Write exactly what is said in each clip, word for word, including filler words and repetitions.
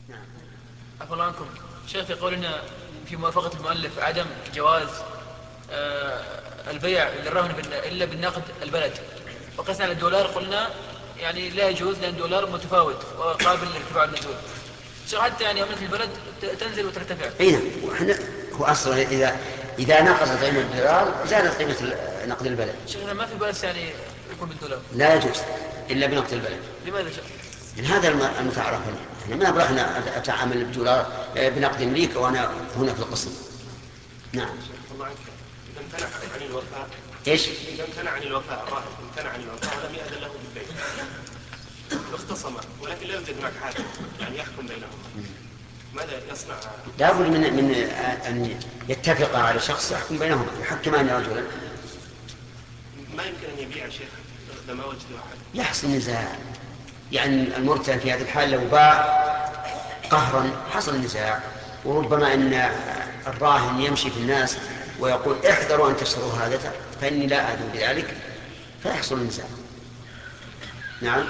نعم. عفوا الله عنكم شيخ، في قولنا في موافقة المؤلف عدم جواز آه البيع للرهن إلا بالنقد البلد، وقسنا على الدولار قلنا يعني لا يجوز لأن الدولار متفاوت وقابل للارتفاع والنزول. شيخ حتى يعني عملة البلد تنزل وترتفع. اي نعم. هو اصلا اذا اذا نقصت قيمه الدولار زادت قيمه نقد البلد. شيخنا ما في بأس يعني يكون بالدولار؟ لا يجوز الا بنقد البلد. لماذا شيخ؟ من هذا المتعارف هنا، ما ابغى انا اتعامل بالدولار بنقد امريكا وانا هنا في القسم. نعم. الله عنك، اذا امتنع عن الوفاء ايش؟ اذا امتنع عن الوفاء الراهن امتنع عن الوفاء ولم يأذن له بالبيع واختصم ولكن لا يوجد هناك حاكم يعني يحكم بينهما، ماذا يصنع؟ لابد من من ان يتفق على شخص يحكم بينهما، يحكمان رجلا. ما يمكن ان يبيع شيخ اذا ما وجدوا احد. يحصل نزاع، يعني المرتهن في هذه الحال لو باع قهرا حصل نزاع، وربما ان الراهن يمشي في الناس ويقول احذروا ان تشتروا هذا فاني لا اذن بذلك، فيحصل النزاع. نعم.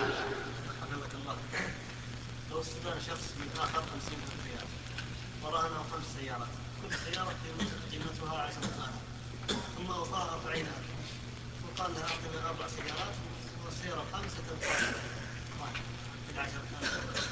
لو استطاع شخص من آخر خمسين ريال ورهنه خمس سيارات، كل سيارة قيمتها عشرة آلاف، ثم وفاها أربعين ألف، وقال لها أعطنا أربع سيارات والسيارة خمسة تبقى واحد في العشرة آلاف.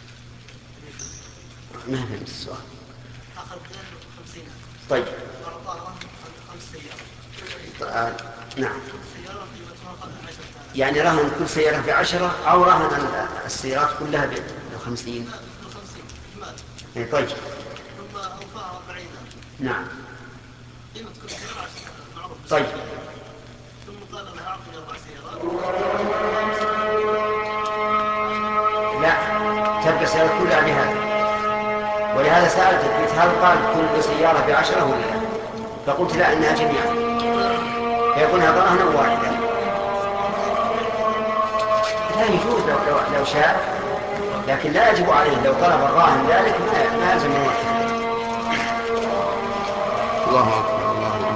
ما فهمت السؤال. أخذ خمسين ألف. طيب. وأعطاها خمس سيارات. آه. نعم. سيارة قيمتها عشرة آلاف. يعني رهن كل سيارة بعشرة أو رهن السيارات كلها بخمسين؟ بخمسين. طيب. ثم أوفاها أربعين ألف. نعم. قيمة كل سيارة عشرة معروف. طيب. ثم قال لها أعطني أربع سيارات. لا، تبقى السيارات كلها بهذا. ولهذا سألتك قلت هل قال كل سيارة بعشرة ولا لا؟ فقلت لا، إنها جميعا. فيكون هذا رهنا واحدا. لا يجوز لو, لو, لو شاء، لكن لا يجب عليه لو طلب الراهن ذلك ما ما يلزم منه. الله أكبر الله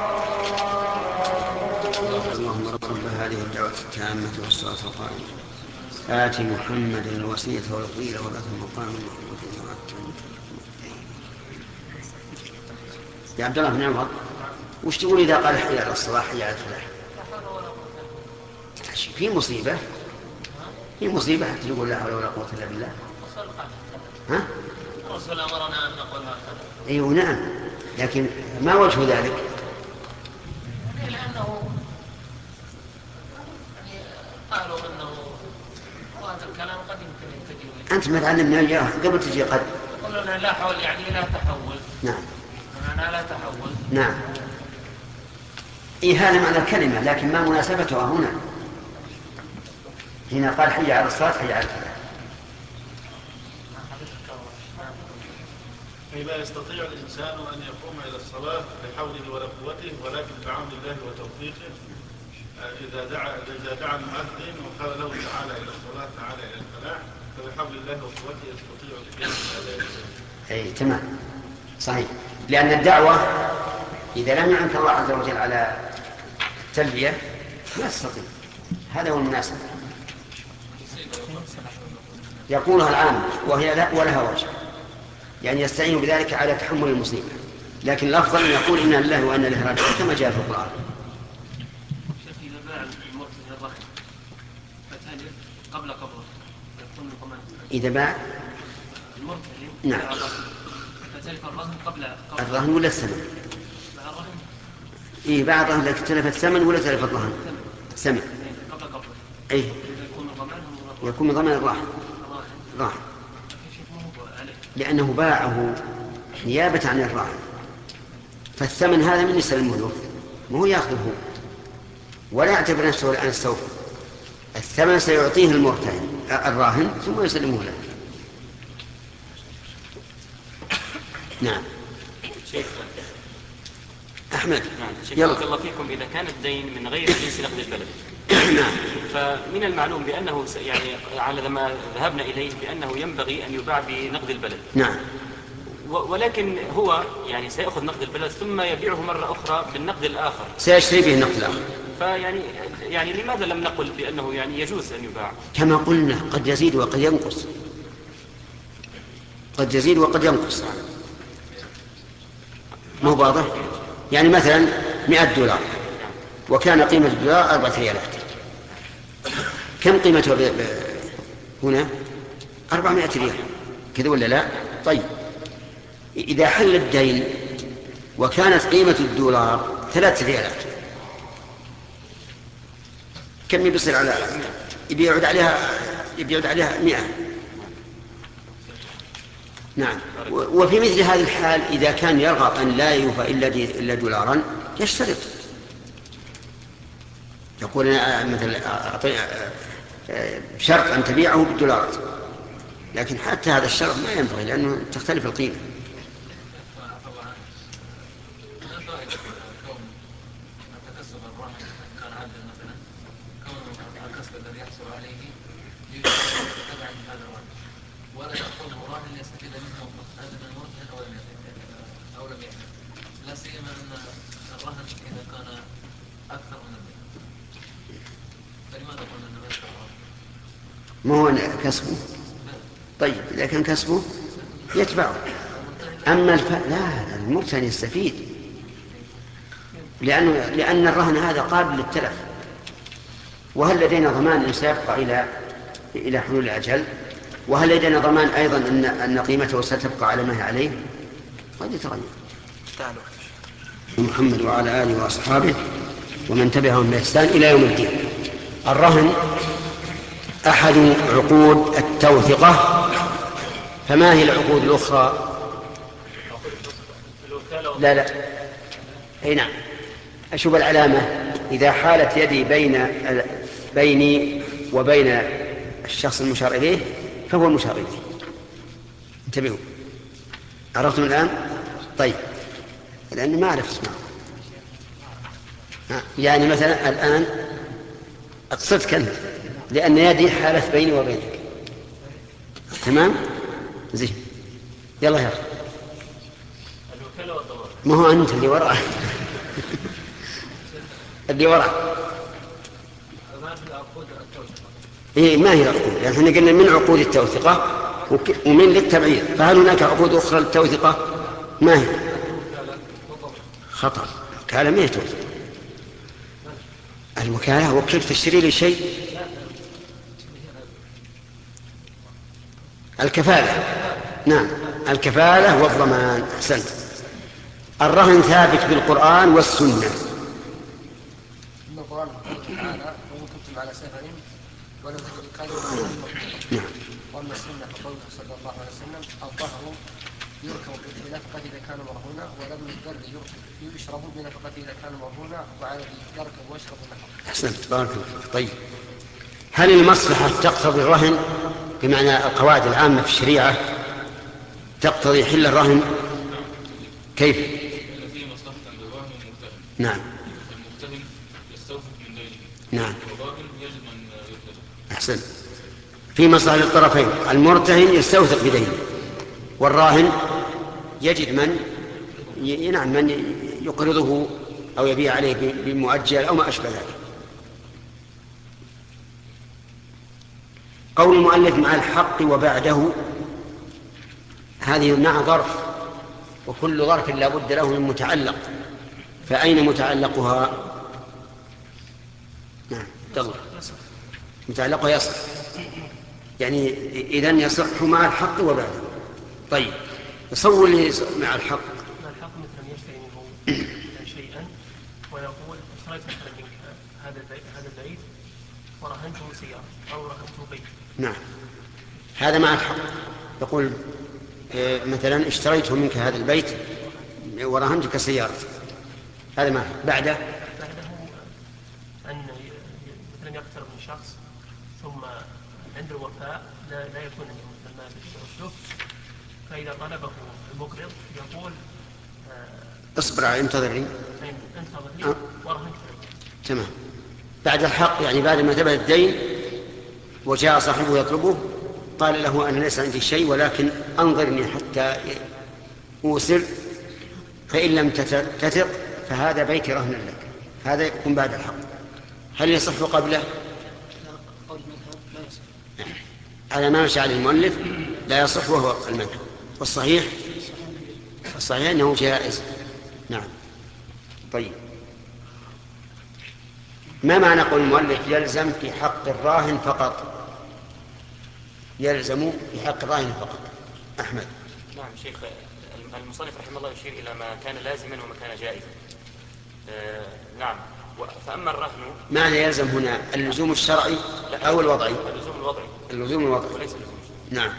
أكبر. اللهم رب هذه الدعوة التامة والصلاة القائمة آت محمد الوسيلة والفضيلة وبعث المقام المحمود يا عبد الله بن عمر، وش تقول إذا قال حي على الصلاح حي على الفلاح؟ في مصيبة، في مصيبة حتى تقول لا حول ولا قوة إلا بالله. ها؟ الرسول أمرنا أن نقول هكذا. أيوه نعم، لكن ما وجه ذلك؟ لأنه يعني قالوا أنه وهذا الكلام قد يمكن يتجه. أنت ما تعلمنا إياه قبل تجي قد. قلنا لا حول يعني لا تحول. نعم. معنى لا تحول. نعم. إيه هذا معنى الكلمة، لكن ما مناسبتها هنا؟ هنا قال حي على الصلاة حي على الفلاح. لا يستطيع الإنسان أن يقوم إلى الصلاة بحوله ولا قوته، ولكن بعون الله وتوفيقه إذا دعا إذا دعا المؤذن وقال له تعالى إلى الصلاة تعالى إلى الفلاح، فبحول الله وقوته يستطيع الإنسان هذا. أي تمام صحيح، لأن الدعوة إذا لم يعنك الله عز وجل على التلبية ما تستطيع، هذا هو المناسب. يقولها العام وهي لا ولها وجه، يعني يستعين بذلك على تحمل المصيبة، لكن الأفضل أن يقول إنا لله وإنا إليه راجعون كما جاء في القرآن. شيخ إذا باع المرتهن الرهن فتهلف قبل قبضه يكون الضمان. إذا باع المرتهن نعم فتهلف الرهن قبل قبضه. الرهن ولا الثمن؟ باع الرهن. إيه باع الرهن لكن تلف الثمن ولا تلف الرهن؟ ثمن. قبل قبضه. إيه يكون الضمان يكون ضمان الراهن. راهن. لأنه باعه نيابة عن الراهن، فالثمن هذا من يسلمه له وهو يأخذه ولا يعتبر نفسه الآن استوفى. الثمن سيعطيه المرتهن الراهن ثم يسلمه له. نعم شيخ أحمد. نعم شيخ بارك الله فيكم. إذا كان الدين من غير جنس نقد البلد نعم فمن المعلوم بأنه يعني على ما ذهبنا إليه بأنه ينبغي أن يباع بنقد البلد. نعم. ولكن هو يعني سيأخذ نقد البلد ثم يبيعه مرة أخرى بالنقد الآخر. سيشتري به النقد الآخر. فيعني يعني لماذا لم نقل بأنه يعني يجوز أن يباع؟ كما قلنا قد يزيد وقد ينقص. قد يزيد وقد ينقص. مو واضح؟ يعني مثلا مئة دولار وكان قيمة الدولار أربعة ريالات، كم قيمته ب... ب... هنا؟ أربعمائة ريال، كذا ولا لا؟ طيب إذا حل الدين وكانت قيمة الدولار ثلاث ريالات، كم بيصير على يبيعد عليها يبيعد عليها مئة؟ نعم. وفي مثل هذه الحال إذا كان يرغب أن لا يوفى إلا إلا دولارا يشترط، يقول مثل شرط أن تبيعه بالدولارات، لكن حتى هذا الشرط ما ينبغي لأنه تختلف القيمة. ما هو كسبه؟ طيب إذا كان كسبه يتبعه. أما الف... لا، المرتهن يستفيد، لأنه لأن الرهن هذا قابل للتلف، وهل لدينا ضمان أن سيبقى إلى إلى حلول الأجل؟ وهل لدينا ضمان أيضا أن أن قيمته ستبقى على ما هي عليه؟ قد يتغير. محمد وعلى آله وأصحابه ومن تبعهم بإحسان إلى يوم الدين. الرهن أحد عقود التوثقة، فما هي العقود الأخرى؟ لا لا أي نعم. أشوف العلامة إذا حالت يدي بين بيني وبين الشخص المشار إليه فهو المشار إليه. انتبهوا، عرفتم الآن؟ طيب، لأني ما أعرف اسمه. يعني مثلا الآن أقصد كنت لأن يدي حالت بيني وبينك، تمام؟ زين، يلا يا أخي. ما هو أنت اللي وراء اللي وراء. إيه ما هي العقود؟ يعني احنا قلنا من عقود التوثقة ومن للتبعير، فهل هناك عقود أخرى للتوثقة؟ ما هي؟ خطأ. الوكالة ما هي توثق. الوكالة وكيل تشتري لي شيء. الكفالة، نعم، الكفالة والضمان. أحسنت. الرهن ثابت بالقرآن والسنة. إن القرآن تعالى وإن كنتم على سفر ولم تجدوا قادرا. نعم. وأما السنة فقوله صلى الله عليه وسلم: الطهر يركب بنفقة إذا كان مرهونا، ولم البر يشرب بنفقة إذا كان مرهونا، وعلى يركب ويشرب النفقة. أحسنت، بارك الله. طيب، هل المصلحة تقتضي الرهن بمعنى القواعد العامة في الشريعة تقتضي حل الرهن؟ كيف؟ في مصلحة للراهن والمرتهن. نعم. المرتهن يستوفق من دينه. نعم. والراهن يجب أن يطلق. أحسن. في مصلحة للطرفين، المرتهن يستوثق بدينه والراهن يجد من ينعم من يقرضه أو يبيع عليه بمؤجل أو ما أشبه ذلك. قول المؤلف مع الحق وبعده، هذه مع ظرف، وكل ظرف لا بد له من متعلق، فأين متعلقها؟ نعم، تضر متعلقها يصح، يعني إذن يصح مع الحق وبعده. طيب، تصور لي مع الحق. مع الحق مثلا يشتري منه شيئا ويقول: اشتريت مثلا منك هذا البيت هذا البيت ورهنته سيارة أو رهنته بيت. نعم، هذا مع الحق. يقول مثلا: اشتريت منك هذا البيت ورهنتك سيارة. هذا ما بعده بعده أن مثلا يقترب من شخص ثم عند الوفاء لا, لا يكون عنده مثل المال يرده، فإذا طلبه المقرض يقول: آه اصبر علي، انتظرني انتظر لي أه. ورهنك. تمام. بعد الحق يعني بعد ما ثبت الدين وجاء صاحبه يطلبه، قال له: أنا ليس عندي شيء ولكن أنظرني حتى أوسر، فإن لم تثق فهذا بيت رهن لك. هذا يكون بعد الحق. هل يصح قبله؟ على ما مشى عليه المؤلف لا يصح وهو المذهب. والصحيح الصحيح أنه جائز. نعم. طيب، ما معنى قول المؤلف يلزم في حق الراهن فقط؟ يلزم في حق الراهن فقط. أحمد. نعم شيخ، المصنف رحمه الله يشير إلى ما كان لازما وما كان جائزا. آه نعم. فأما الرهن، معنى يلزم هنا اللزوم الشرعي أو الوضعي؟ اللزوم الوضعي. اللزوم الوضعي وليس اللزوم. نعم.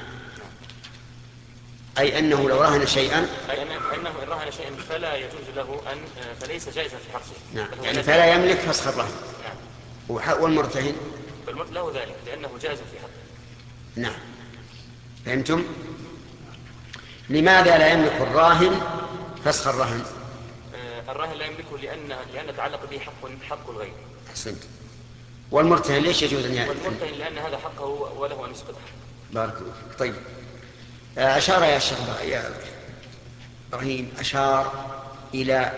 أي أنه لو رهن شيئا، أي أنه إن رهن شيئا فلا يجوز له أن فليس جائزا في حقه. نعم، يعني فلا يملك فسخ الرهن. نعم. والمرتهن والمرتهن له ذلك لأنه جائز في حقه. نعم. فهمتم؟ لماذا لا يملك الراهن فسخ الرهن؟ آه الراهن لا يملكه لأن لأن تعلق به حق حق الغير. أحسنت. والمرتهن ليش يجوز أن يأتي؟ والمرتهن لأن هذا حقه وله أن يسقطه. بارك الله. طيب، أشار يا شيخ يا إبراهيم أشار إلى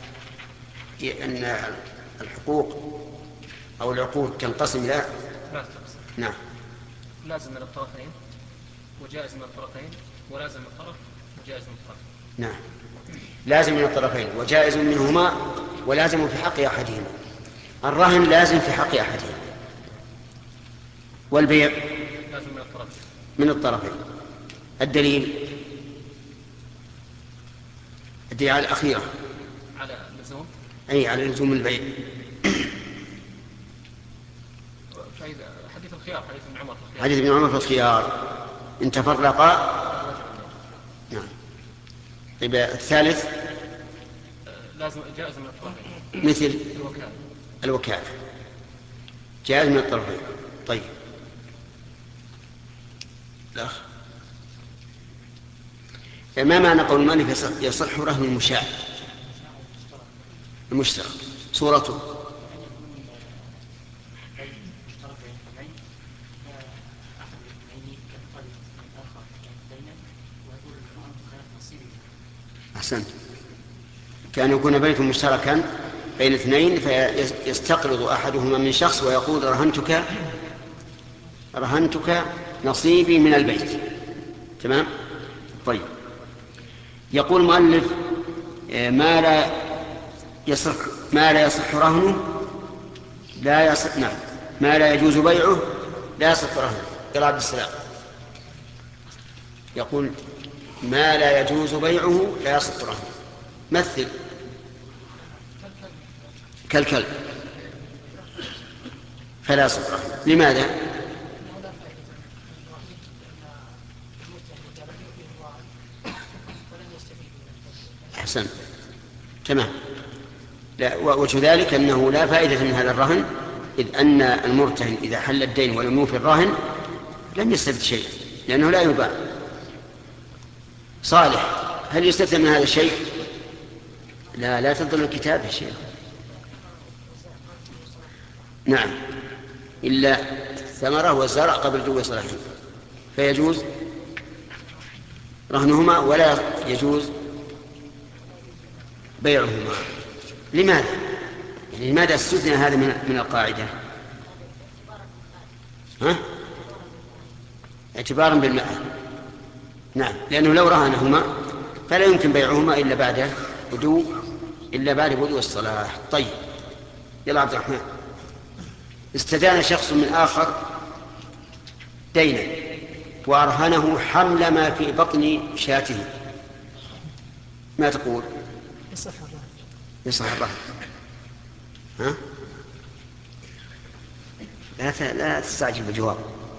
أن الحقوق أو العقود تنقسم إلى نعم لازم من الطرفين وجائز من الطرفين ولازم من الطرف وجائز من الطرف. نعم، لازم من الطرفين وجائز منهما ولازم في حق أحدهما. الرهن لازم في حق أحدهما، والبيع لازم من الطرفين. من الطرفين. الدليل الدليل على الأخيرة، على اللزوم، أي على لزوم البيع. حديث الخيار، حديث ابن عمر في حديث ابن عمر في الخيار إن تفرقا. نعم. طيب، الثالث لازم جائز من الطرفين مثل الوكالة. الوكالة جائز من الطرفين. طيب، الأخ، ما معنى قول المؤلف يصح رهن المشاع المشترك؟ صورته أحسنت. كان يكون بيت مشتركا بين اثنين فيستقرض أحدهما من شخص ويقول رهنتك رهنتك نصيبي من البيت. تمام. طيب، يقول المؤلف ما لا يصح ما لا يصح رهنه لا يصح. نعم، ما لا يجوز بيعه لا يصح رهنه. قال عبد السلام يقول ما لا يجوز بيعه لا يصح رهنه. مثل كالكلب فلا يصح رهنه. لماذا؟ أحسن. تمام. لا، وجه ذلك أنه لا فائدة من هذا الرهن، إذ أن المرتهن إذا حل الدين ولم يوفي الراهن لم يستفد شيء لأنه لا يباع. صالح، هل يستفد من هذا الشيء؟ لا لا تضل الكتاب يا شيخ. نعم، إلا الثمرة والزرع قبل جو صلاحه فيجوز رهنهما ولا يجوز بيعهما. لماذا؟ يعني لماذا استثنى هذا من من القاعدة؟ ها؟ اعتبارا بالمعنى. نعم، لأنه لو رهنهما فلا يمكن بيعهما إلا بعد بدو إلا بعد بدو الصلاح. طيب، يلا عبد الرحمن. استدان شخص من آخر دينا وأرهنه حمل ما في بطن شاته، ما تقول؟ يصح الرهن. يصح الرهن. ها؟ لا لا تستعجل بالجواب.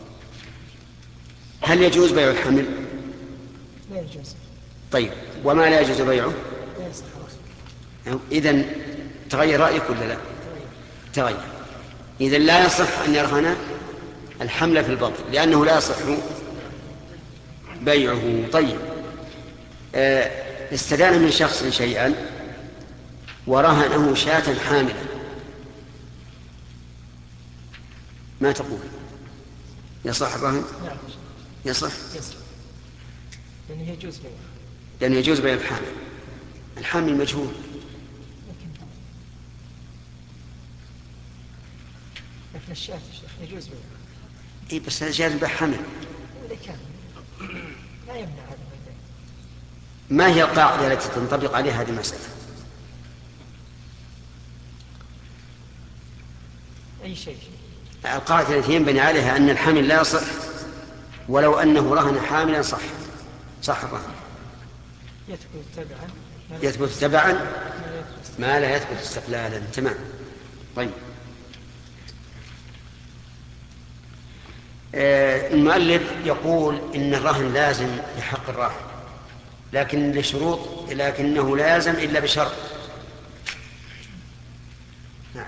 هل يجوز بيع الحمل؟ لا يجوز. طيب، وما لا يجوز بيعه؟ لا يصح الرهن. إذن تغير رأيك ولا لا؟ تغير. إذن لا يصح أن يرهن الحمل في البطن لأنه لا يصح بيعه. طيب، استدان من شخص شيئا ورهنه شاة حاملة، ما تقول؟ يصح الرهن؟ نعم يصح. يصح لأنه يجوز بيعه. لأنه يجوز بيع الحامل. الحامل مجهول. لكن الشاة يجوز بيعه. إيه بس هذا جاز بيع حمل. وإذا كان لا يمنع هذا. ما هي القاعدة التي تنطبق عليها هذه المسألة؟ أي شيء. القاعدة التي ينبني عليها أن الحمل لا يصح ولو أنه رهن حاملا صح صح الرهن. يثبت تبعا يثبت تبعا ما لا يثبت استقلالا. تمام. طيب آه المؤلف يقول إن الرهن لازم بحق الراهن لكن لشروط لكنه لا يلزم إلا بشرط. نعم.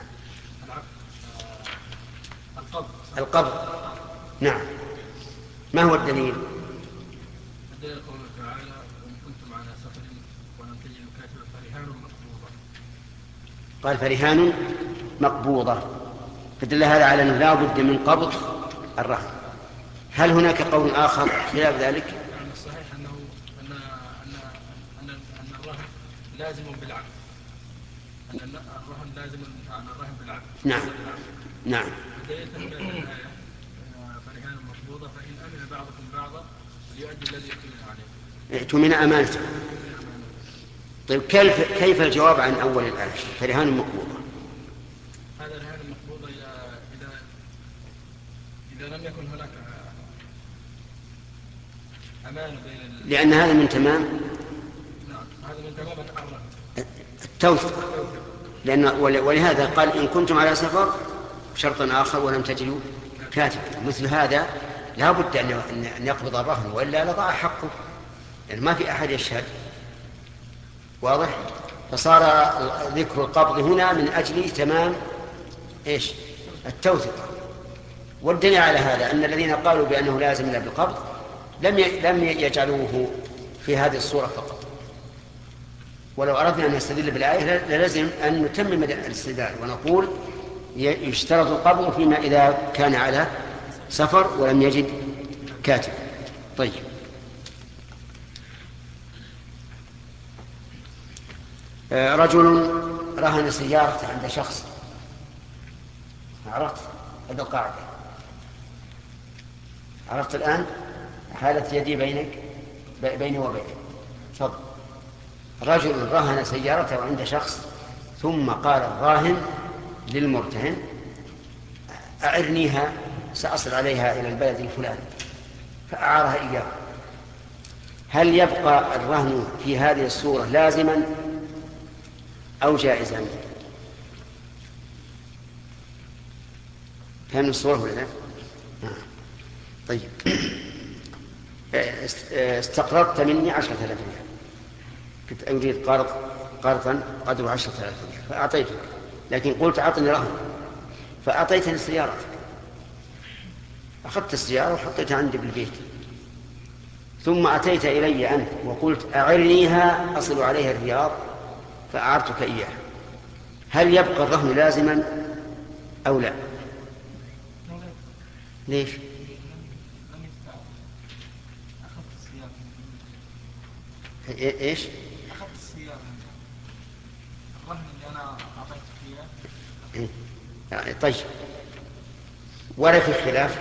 القبض. القبض. نعم. ما هو الدليل؟ الدليل قوله تعالى وإن كنتم على سفر ولم تجدوا كاتبا فرهان مقبوضة. قال فرهان مقبوضة فدل هذا على أنه لا بد من قبض الرهن. هل هناك قول آخر خلاف ذلك؟ يعني الصحيح أنه أن أن أن أن الرهن لازم بالعقد. أن الرهن لازم أن الرهن بالعقد. نعم. نعم. الدليل تنبيه الآية فرهان مقبوضة فإن أمن بعضكم بعضا فليؤدي الذي يؤتمن عليه. ائتمن أمانته. طيب كيف كيف الجواب عن أول الآية فرهان مقبوضة؟ هذا الرهان المقبوضة إذا إذا إذا لم يكن هناك أمان بين لأن هذا من تمام نعم هذا من تمام الرهن التوثيق. لأن ولهذا قال إن كنتم على سفر شرط آخر ولم تجدوا كاتب. مثل هذا لا بد أن يقبض الرهن وإلا لضاع حقه لأن ما في أحد يشهد. واضح؟ فصار ذكر القبض هنا من أجل تمام إيش التوثيق. والدليل على هذا أن الذين قالوا بأنه لازم إلا بالقبض لم لم يجعلوه في هذه الصورة فقط. ولو أردنا أن نستدل بالآية للازم أن نتمم الاستدلال ونقول يشترط القبض فيما إذا كان على سفر ولم يجد كاتب. طيب رجل رهن سيارته عند شخص. عرفت هذا القاعدة؟ عرفت الآن حالة يدي بينك بيني وبينك. تفضل. رجل رهن سيارته عند شخص ثم قال الراهن للمرتهن أعرنيها سأصل عليها إلى البلد الفلاني فأعارها إياه. هل يبقى الرهن في هذه الصورة لازما أو جائزا؟ فهم الصورة ولا لا؟ طيب استقرضت مني عشرة آلاف ريال كنت أريد قرض قرضا قدره عشرة آلاف ريال فأعطيتك لكن قلت أعطني رهن فأعطيتني السيارة. أخذت السيارة وحطيتها عندي بالبيت ثم أتيت إلي أنت وقلت أعرنيها أصل عليها الرياض فأعرتك إياها. هل يبقى الرهن لازما أو لا؟ ليش؟ ايش؟ اخذت السيارة الرهن اللي انا اعطيتك اياه. يعني طيب ولا في خلاف؟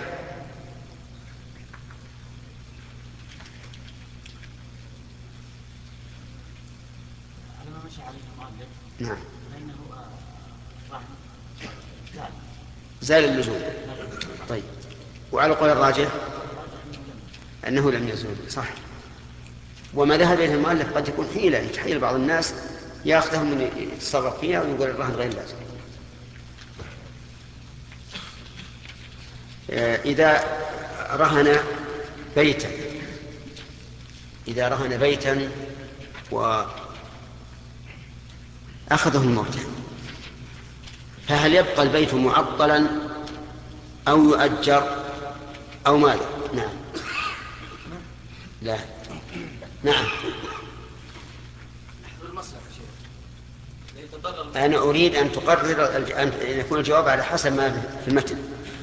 على ما مشى عليه المؤلف. نعم. فانه رهن زال زال اللزوم. طيب وعلى قول الراجح أنه لم يزول. صح. وما ذهب إليه المؤلف قد يكون حيلة يتحيل بعض الناس يأخذهم من يتصرف فيها ويقول الرهن غير لازم. إذا رهن بيتا إذا رهن بيتا وأخذه المرتهن فهل يبقى البيت معطلا أو يؤجر أو ماذا؟ نعم. لا. نعم. أنا أريد أن تقرر أن يكون الجواب على حسب ما في المتن.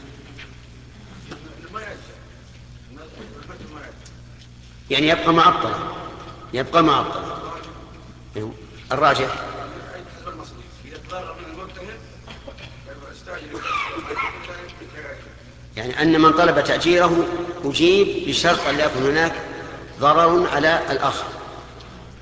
يعني يبقى معطلا يبقى معطلا الراجح يعني أن من طلب تأجيره أجيب بشرط أن لا يكون هناك ضرر على الآخر.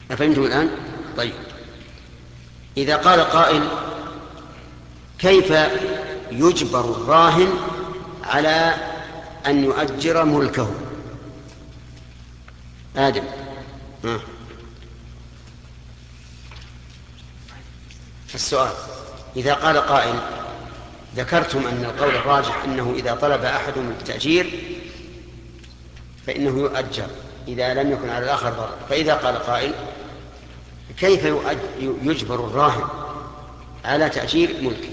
أفهمتم الآن؟ طيب، إذا قال قائل كيف يجبر الراهن على أن يؤجر ملكه؟ آدم. ها. السؤال: إذا قال قائل ذكرتم أن القول الراجح أنه إذا طلب أحدهم التأجير فإنه يؤجر إذا لم يكن على الآخر ضرر، فإذا قال قائل كيف يجبر الراهن على تأجير ملكه؟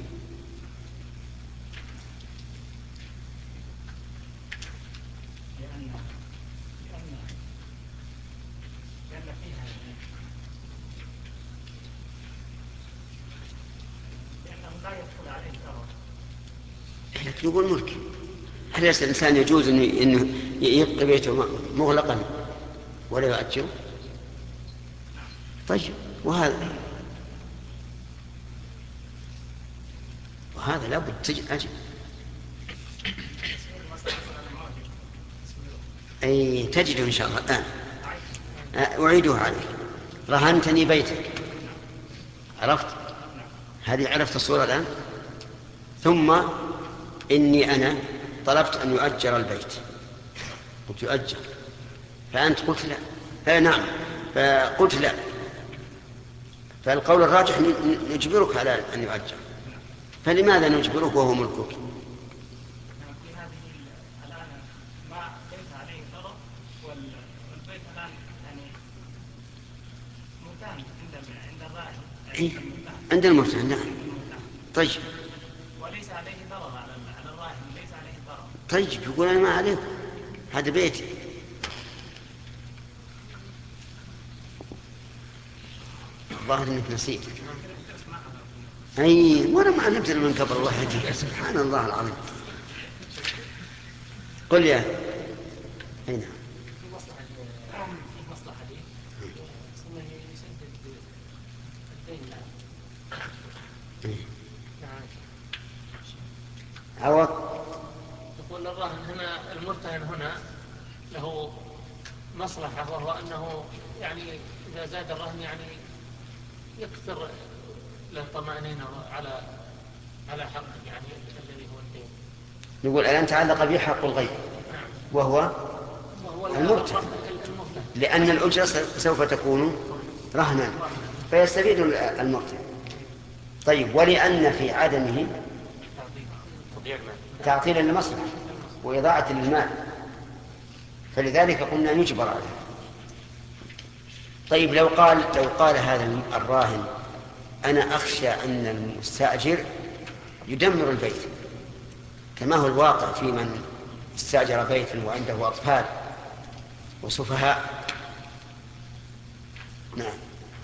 لكن يقول ملك. هل الإنسان يجوز أنه يبقى بيته مغلقا ولا يؤجره؟ طيب، وهذا وهذا لابد تجد أجل. أي تجده إن شاء الله الآن. أعيدها عليك. رهنتني بيتك، عرفت؟ هذه عرفت الصورة الآن. ثم إني أنا طلبت أن يؤجر البيت، قلت يؤجر، فأنت قلت لا. آه نعم، فقلت لا، فالقول الراجح نجبرك على أن يؤجر. فلماذا نجبرك وهو ملكك؟ إيه؟ عند المرتهن. نعم. طيب، وليس عليه ضرر على الراهن، ليس عليه ضرر. طيب، يقول أنا ما عليكم، هذا بيتي. الظاهر انك نسيت. اي، وانا ما علمت من قبل واحد. سبحان الله العظيم. قل يا اي نعم. عوض. يقول الراهن هنا، المرتهن هنا له مصلحة، وهو أنه يعني إذا زاد الرهن يعني يكثر له طمأنينة على على حق يعني الذي هو الدين. نقول الآن تعلق به حق الغير وهو المرتهن، لأن الأجرة سوف تكون رهنا فيستفيد المرتهن. طيب، ولأن في عدمه تعطيلا للمصلحة وإضاعة للمال، فلذلك قلنا يجبر عليه. طيب، لو قال لو قال هذا الراهن أنا أخشى أن المستأجر يدمر البيت، كما هو الواقع في من استأجر بيتا وعنده أطفال وسفهاء. نعم،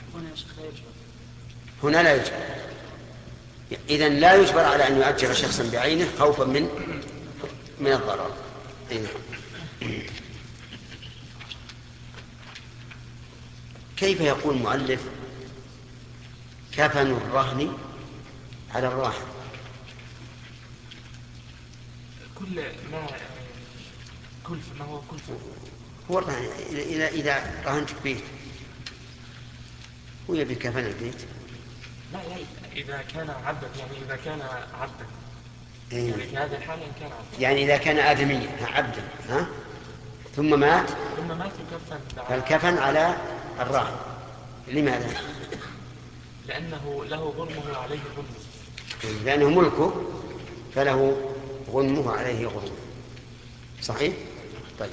هنا لا يجبر. إذن لا يجبر على أن يؤجر شخصا بعينه خوفا من من الضرر. كيف يقول المؤلف كفن الرهن على الراهن؟ كل ما كل ما هو كل هو الرهن. إذا إذا رهنت بيت ويبي كفن البيت، لا لا إذا كان عبدا، يعني إذا كان عبدا، إيه؟ يعني في هذا الحال إن كان عبدا، يعني إذا كان آدميا عبدا ها ثم مات ثم مات الكفن، فالكفن على الراهن. لماذا؟ لأنه له غرمه عليه غرمه، لأنه ملكه فله غنمه عليه غرمه. صحيح؟ طيب،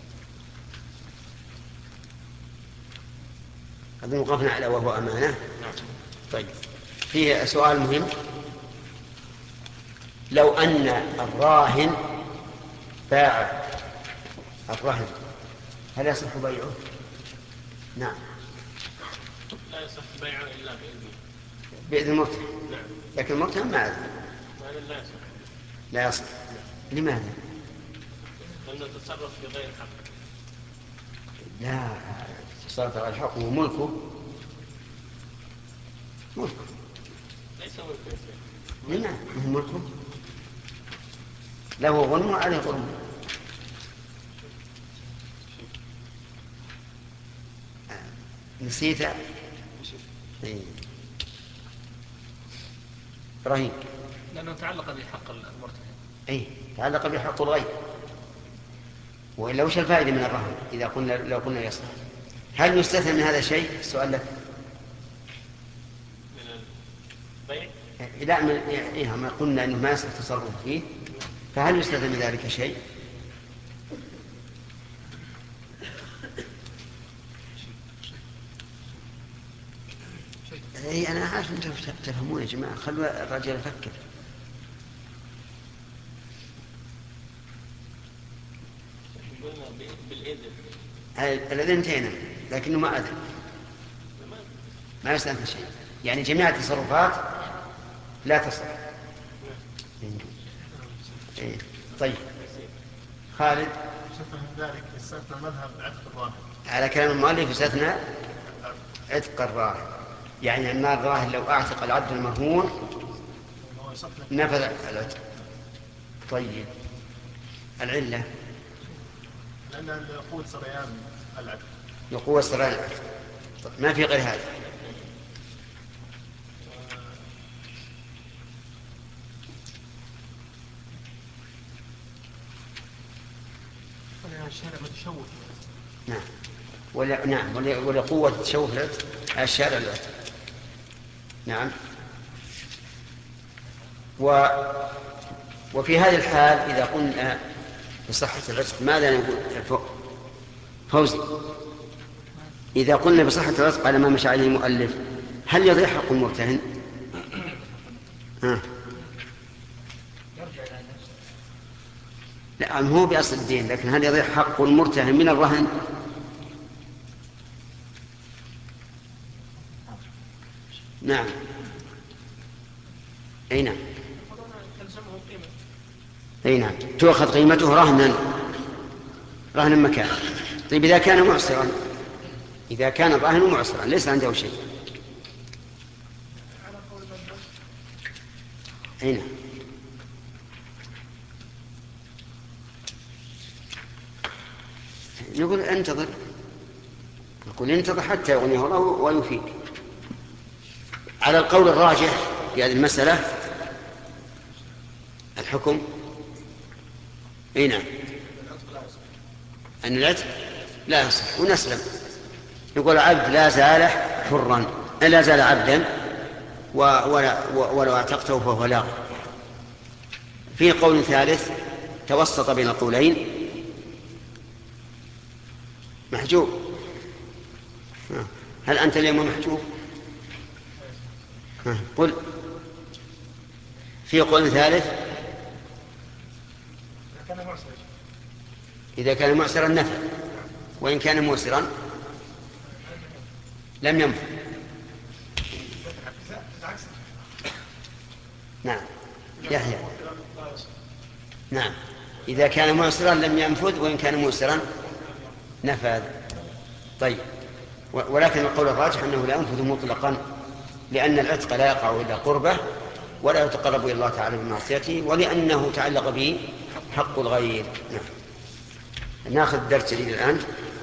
هذا وقفنا على وهو أمانة. طيب، فيه سؤال مهم: لو أن الراهن باع الرهن هل يصح بيعه؟ نعم، لا يصح بيعه إلا بإذنه، بإذن المرتهن. نعم، لكن المرتهن ما أذن. هذا لا يصح. لا يصح. لماذا؟ لأنه تصرف بغير حق. لا، تصرف بغير حق وملكه ملكه. ليس ملكه. لما هو ملكه؟ له غنم وعليه غنم. نسيت. إيه. إبراهيم. لأنه تعلق بحق المرتهن. أي تعلق بحق الغير، وإلا وش الفائدة من الرهن إذا قلنا لو قلنا يصح؟ هل يستثنى من هذا شيء؟ السؤال لك. من البيع؟ لا، من إيه ما قلنا إنه ما يصح التصرف فيه، فهل يستثنى من ذلك شيء؟ اي انا عارف انتم تفهمون يا جماعه، خلوا الرجال يفكر. الاذن انتهينا، لكنه ما اذن، ما يستثنى شيء، يعني جميع التصرفات لا تصح. إيه. طيب خالد. يستثنى من ذلك يستثنى مذهب عتق الراهن. على كلام المؤلف يستثنى عتق الراهن، يعني أن الراهن لو أعتق العبد المرهون نفذ العتق. طيب العلة؟ لأن يقول سريان العتق. يقول سريان العتق. ما في غير هذا. الشارع متشوف. نعم ولا نعم ولا قوة تشوف الشارع العتق. نعم. و وفي هذه الحال إذا قلنا بصحة العتق ماذا نقول؟ فوزي، إذا قلنا بصحة العتق على ما مشى عليه المؤلف، هل يضيع حق المرتهن؟ ها. لا هو بأصل الدين، لكن هل يضيع حق المرتهن من الرهن؟ نعم. أي نعم. أي نعم تؤخذ قيمته رهنا رهنا مكان. طيب إذا كان معسرا، إذا كان الراهن معسرا ليس عنده شيء. أي نعم. نقول انتظر، نقول انتظر حتى يغنيه الله ويفيد. على القول الراجح في هذه المسألة الحكم اي نعم أن العتق لا يصح ونسلم. يقول عبد لا زال حرا، لا زال عبدا ولو اعتقته فهو لاغ. في قول ثالث توسط بين القولين محجوب. هل أنت اليوم محجوب؟ قل. في قول ثالث إذا كان معسرا نفع، وإن كان موسرا لم ينفع. نعم يحيى. نعم إذا كان معسرا لم ينفذ، وإن كان موسرا نفذ. طيب ولكن القول الراجح أنه لا ينفذ مطلقا، لأن العتق لا يقع إلا قربه ولا يتقرب إلى الله تعالى بمعصيته، ولأنه تعلق به حق الغير. نعم. ناخذ الدرس جديد الآن.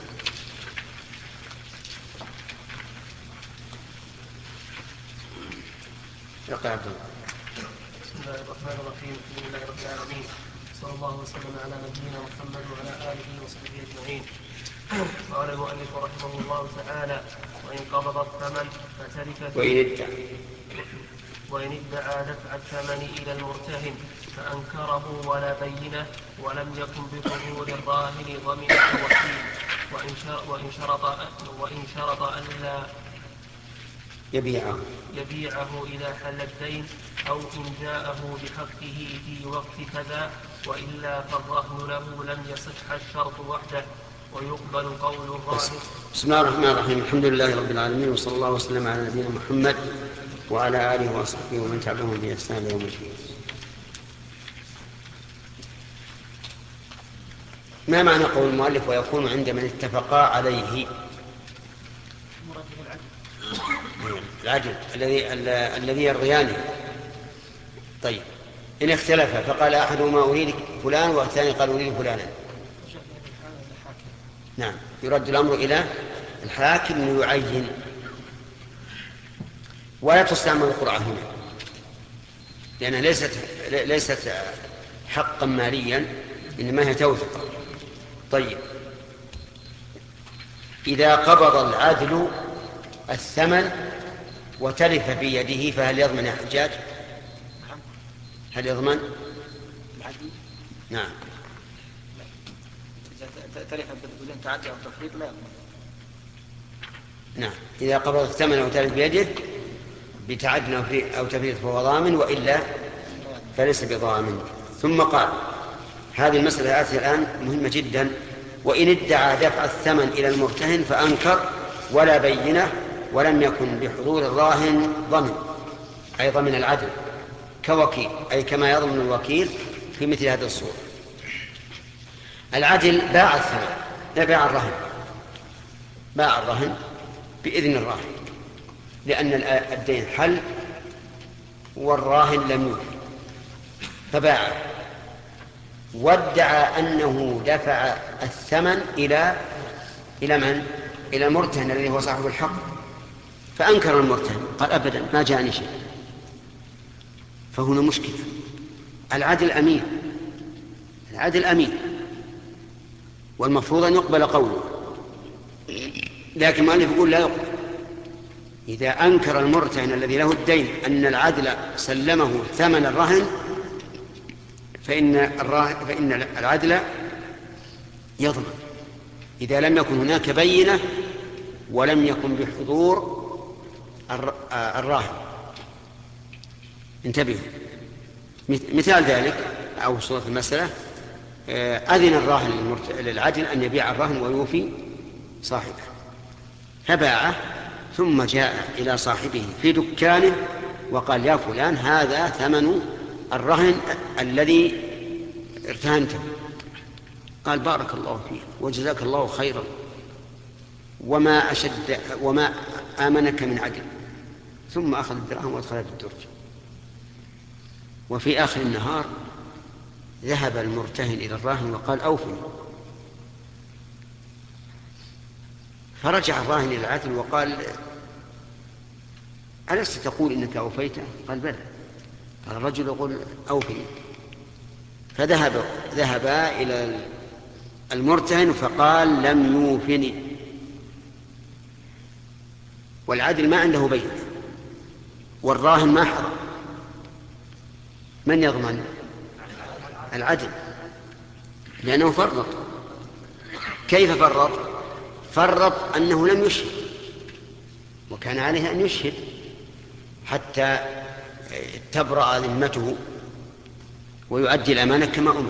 يقرأ عبد الله. بسم الله الرحمن الرحيم. الحمد لله رب العالمين، صلى الله وسلم على نبينا محمد وعلى آله وصحبه أجمعين. قال المؤلف رحمه الله تعالى: وإن قبض الثمن فتركة وإن ادعى وإن ادعى دفع الثمن إلى المرتهن فأنكره ولا بينة ولم يكن بظهور الراهن ضمن الوكيل، وإن شرط وإن شرط أن لا يبيعه يبيعه إذا حل الدين، أو إن جاءه بحقه في وقت كذا، وإلا فالرهن له لم يصح الشرط وحده، ويقبل قول الراهن. بسم الله الرحمن الرحيم. الحمد لله رب العالمين، وصلى الله وسلم على نبينا محمد وعلى آله وصحبه ومن تبعهم بإحسان يوم الدين. ما معنى قول المؤلف ويكون عند من اتفقا عليه؟ العدل الذي الذي يرضيانه. طيب إن اختلف فقال أحدهما أريد فلان والثاني قال أريد فلانا، نعم يرد الأمر إلى الحاكم يعين، ولا تستعمل القرعة هنا لأنها ليست ليست حقا ماليا، إنما هي توثقة. طيب، إذا قبض العدل الثمن وتلف بيده فهل يضمن يا حجاج؟ هل يضمن؟ العدل؟ نعم. إذا تلف بدون تعدي أو تفريط لا يضمن. نعم، إذا قبض الثمن وتلف بيده بتعد أو تفريط فهو ضامن، وإلا فليس بضامن. ثم قال هذه المسألة الآتية الآن مهمة جدا: وإن ادعى دفع الثمن إلى المرتهن فأنكر ولا بينة ولم يكن بحضور الراهن ضمن، أي ضمن العدل كوكيل، أي كما يضمن الوكيل في مثل هذه الصورة. العدل باع الثمن، لا باع الرهن، باع الرهن بإذن الراهن، لأن الدين حل والراهن لم يوفي فباع، وادعى أنه دفع الثمن إلى إلى من؟ إلى المرتهن الذي هو صاحب الحق، فأنكر المرتهن، قال أبدا ما جاءني شيء. فهنا مشكلة. العدل أمين، العدل أمين، والمفروض أن يقبل قوله، لكن المؤلف يقول لا يقبل. إذا أنكر المرتهن الذي له الدين أن العدل سلمه ثمن الرهن فإن, الراهن فإن العدل يضمن إذا لم يكن هناك بينة ولم يكن بحضور الراهن. انتبهوا، مثال ذلك أو صورة المسألة: أذن الراهن للعدل أن يبيع الرهن ويوفي صاحبه، فباعه ثم جاء إلى صاحبه في دكانه وقال: يا فلان هذا ثمن الرهن الذي ارتهنته. قال: بارك الله فيك وجزاك الله خيرا، وما أشد وما آمنك من عدل. ثم أخذ الدراهم وادخلها في الدرج. وفي آخر النهار ذهب المرتهن إلى الراهن وقال: أوفني. فرجع الراهن إلى العدل وقال: ألست تقول إنك أوفيته؟ قال: بلى. قال الرجل: يقول أوفني. فذهب ذهبا إلى المرتهن فقال: لم يوفني. والعدل ما عنده بينة والراهن ما حضر، من يضمن؟ العدل، لأنه فرط. كيف فرط؟ فرط أنه لم يشهد، وكان عليه أن يشهد حتى تبرأ ذمته ويؤدي الأمانة كما أمر.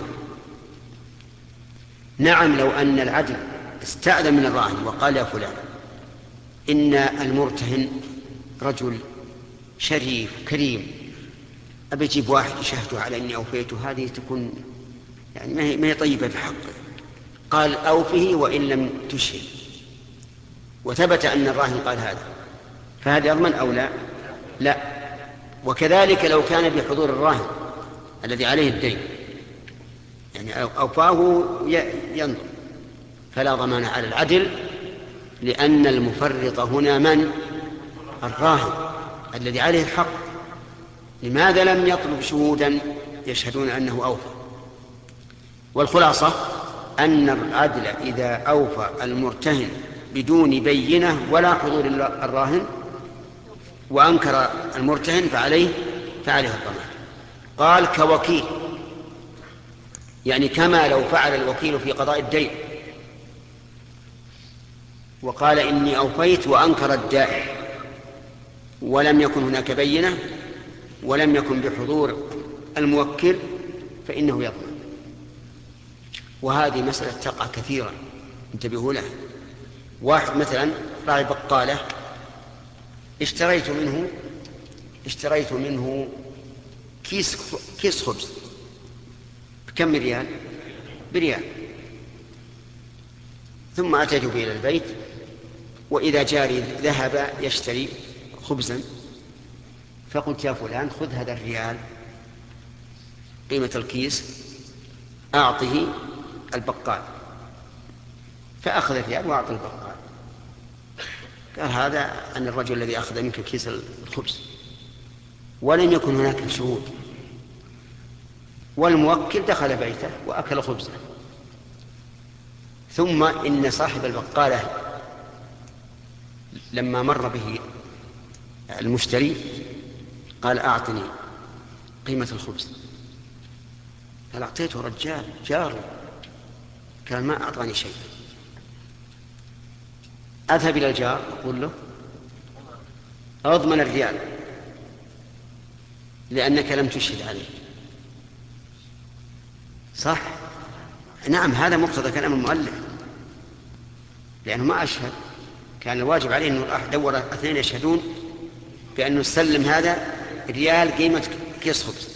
نعم، لو أن العدل استأذن من الراهن وقال: يا فلان إن المرتهن رجل شريف كريم، أبي أجيب واحد يشهده على أني أوفيته، هذه تكون يعني ما هي طيبة في حقه. قال: أوفه وإن لم تشهد، وثبت أن الراهن قال هذا، فهذا يضمن أو لا؟ لا. وكذلك لو كان بحضور الراهن الذي عليه الدين، يعني أوفاه ينظر، فلا ضمان على العدل، لأن المفرط هنا من؟ الراهن الذي عليه الحق. لماذا لم يطلب شهودا يشهدون أنه أوفى؟ والخلاصة أن العدل إذا أوفى المرتهن بدون بينة ولا حضور الراهن وأنكر المرتهن فعليه فعليه الضمان. قال: كوكيل، يعني كما لو فعل الوكيل في قضاء الدين وقال: إني أوفيت، وأنكر الدائن ولم يكن هناك بينة ولم يكن بحضور الموكل فإنه يضمن. وهذه مسألة تقع كثيرا، انتبهوا لها. واحد مثلا راعي بقالة، اشتريت منه اشتريت منه كيس كيس خبز بكم ريال؟ بريال. ثم أتيت به إلى البيت، وإذا جاري ذهب يشتري خبزا، فقلت: يا فلان خذ هذا الريال قيمة الكيس أعطه البقال. فأخذ الريال وأعطى البقال. قال هذا أن الرجل الذي أخذ منك كيس الخبز، ولم يكن هناك شهود، والموكل دخل بيته وأكل خبزه. ثم إن صاحب البقالة لما مر به المشتري قال أعطني قيمة الخبز. قال أعطيته رجال جاره، قال ما أعطاني شيء. أذهب إلى الجار أقول له أضمن الريال لأنك لم تشهد عليه. صح؟ نعم، هذا مقتضى كلام المؤلف، لأنه ما أشهد. كان الواجب عليه أنه راح دور اثنين يشهدون بأنه سلم هذا ريال قيمة كيس خبز.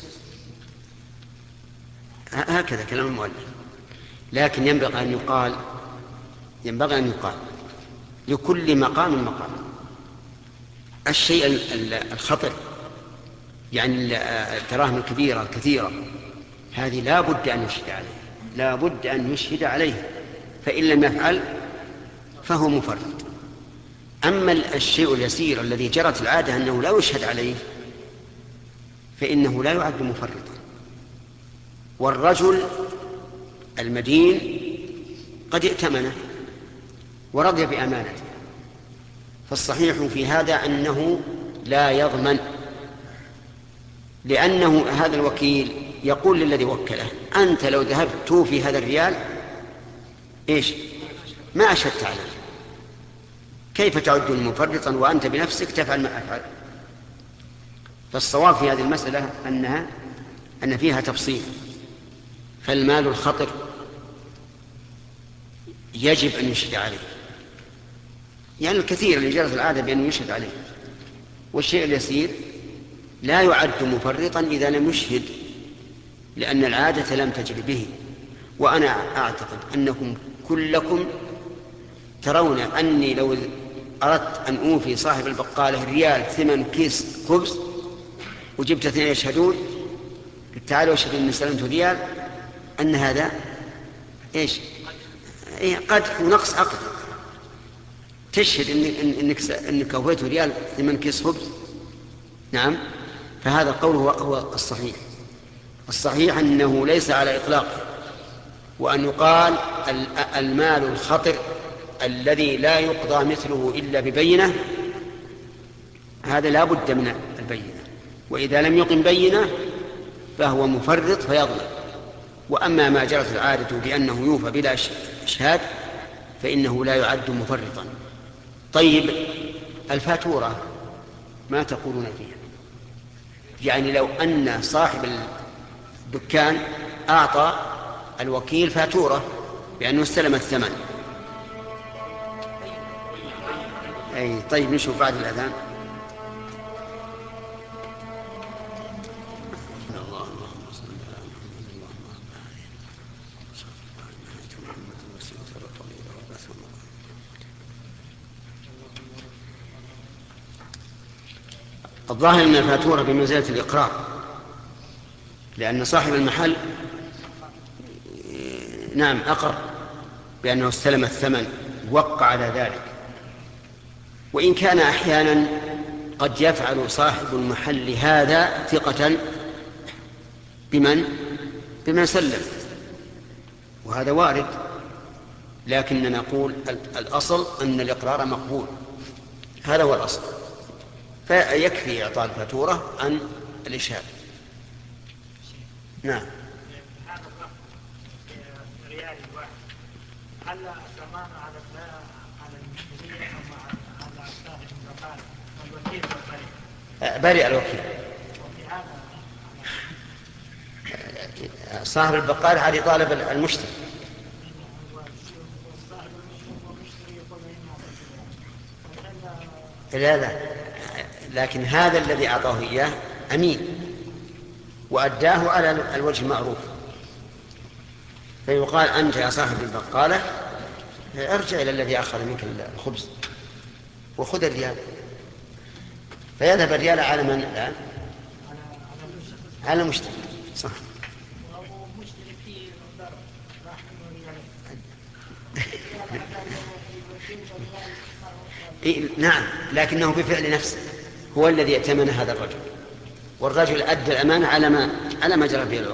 هكذا كلام المؤلف. لكن ينبغي أن يقال ينبغي أن يقال لكل مقام مقام. الشيء الخطر يعني الدراهم الكبيرة الكثيرة هذه لا بد أن يشهد عليه، لا بد أن يشهد عليه، فإن لم يفعل فهو مفرط. أما الشيء اليسير الذي جرت العادة أنه لا يشهد عليه فإنه لا يعد مفرطا. والرجل المدين قد ائتمنه ورضي بأمانته، فالصحيح في هذا أنه لا يضمن، لأنه هذا الوكيل يقول للذي وكله أنت لو ذهبت توفي هذا الريال إيش ما أشهدت عليه، كيف تعدني مفرطا وأنت بنفسك تفعل ما أفعل؟ فالصواب في هذه المسألة أنها أن فيها تفصيل. فالمال الخطر يجب أن يشهد عليه، يعني الكثير اللي جرت العادة بأن يشهد عليه، والشيء اليسير لا يعد مفرطا إذا لم يشهد، لأن العادة لم تجري به. وأنا أعتقد أنكم كلكم ترون أني لو أردت أن أوفي صاحب البقالة ريال ثمن كيس خبز وجبت اثنين يشهدون تعالوا اشهدوا أني سلمت ريال، أن هذا إيش إيه قدح ونقص عقد. تشهد إن إنك إنك أوفيت ريال ثمن كيس خبز. نعم، فهذا القول هو, هو الصحيح. الصحيح أنه ليس على إطلاق، وأن يقال المال الخطر الذي لا يقضى مثله إلا ببينة هذا لا بد من البينة، وإذا لم يقم بينة فهو مفرط فيظلم. وأما ما جرت العادة بأنه يوفى بلا إشهاد فإنه لا يعد مفرطا. طيب الفاتورة ما تقولون فيها؟ يعني لو أن صاحب الدكان أعطى الوكيل فاتورة بأنه استلم الثمن. أي طيب نشوف بعد الأذان. الظاهر أن الفاتورة بمنزلة الإقرار، لأن صاحب المحل نعم أقر بأنه استلم الثمن وقع على ذلك. وإن كان أحيانا قد يفعل صاحب المحل هذا ثقة بمن بمن سلم، وهذا وارد، لكننا نقول الأصل أن الإقرار مقبول، هذا هو الأصل، فيكفي إعطاء الفاتورة عن الإشهاد. نعم. هذا الرقم ريال واحد هل ضمان على على المشتري أو على صاحب البقالة الوكيل والبريء؟ بريء الوكيل. صاحب البقالة هذه طالب المشتري. لا لا، لكن هذا الذي أعطاه إياه أمين وأداه على الوجه المعروف، فيقال أنت يا صاحب البقالة ارجع إلى الذي أخذ منك الخبز وخذ الريال، فيذهب الريال على من الآن؟ على المشتري. صح. إيه نعم، لكنه بفعل نفسه هو الذي ائتمن هذا الرجل، والرجل أدى الأمانة على ما على ما جرى به العرف.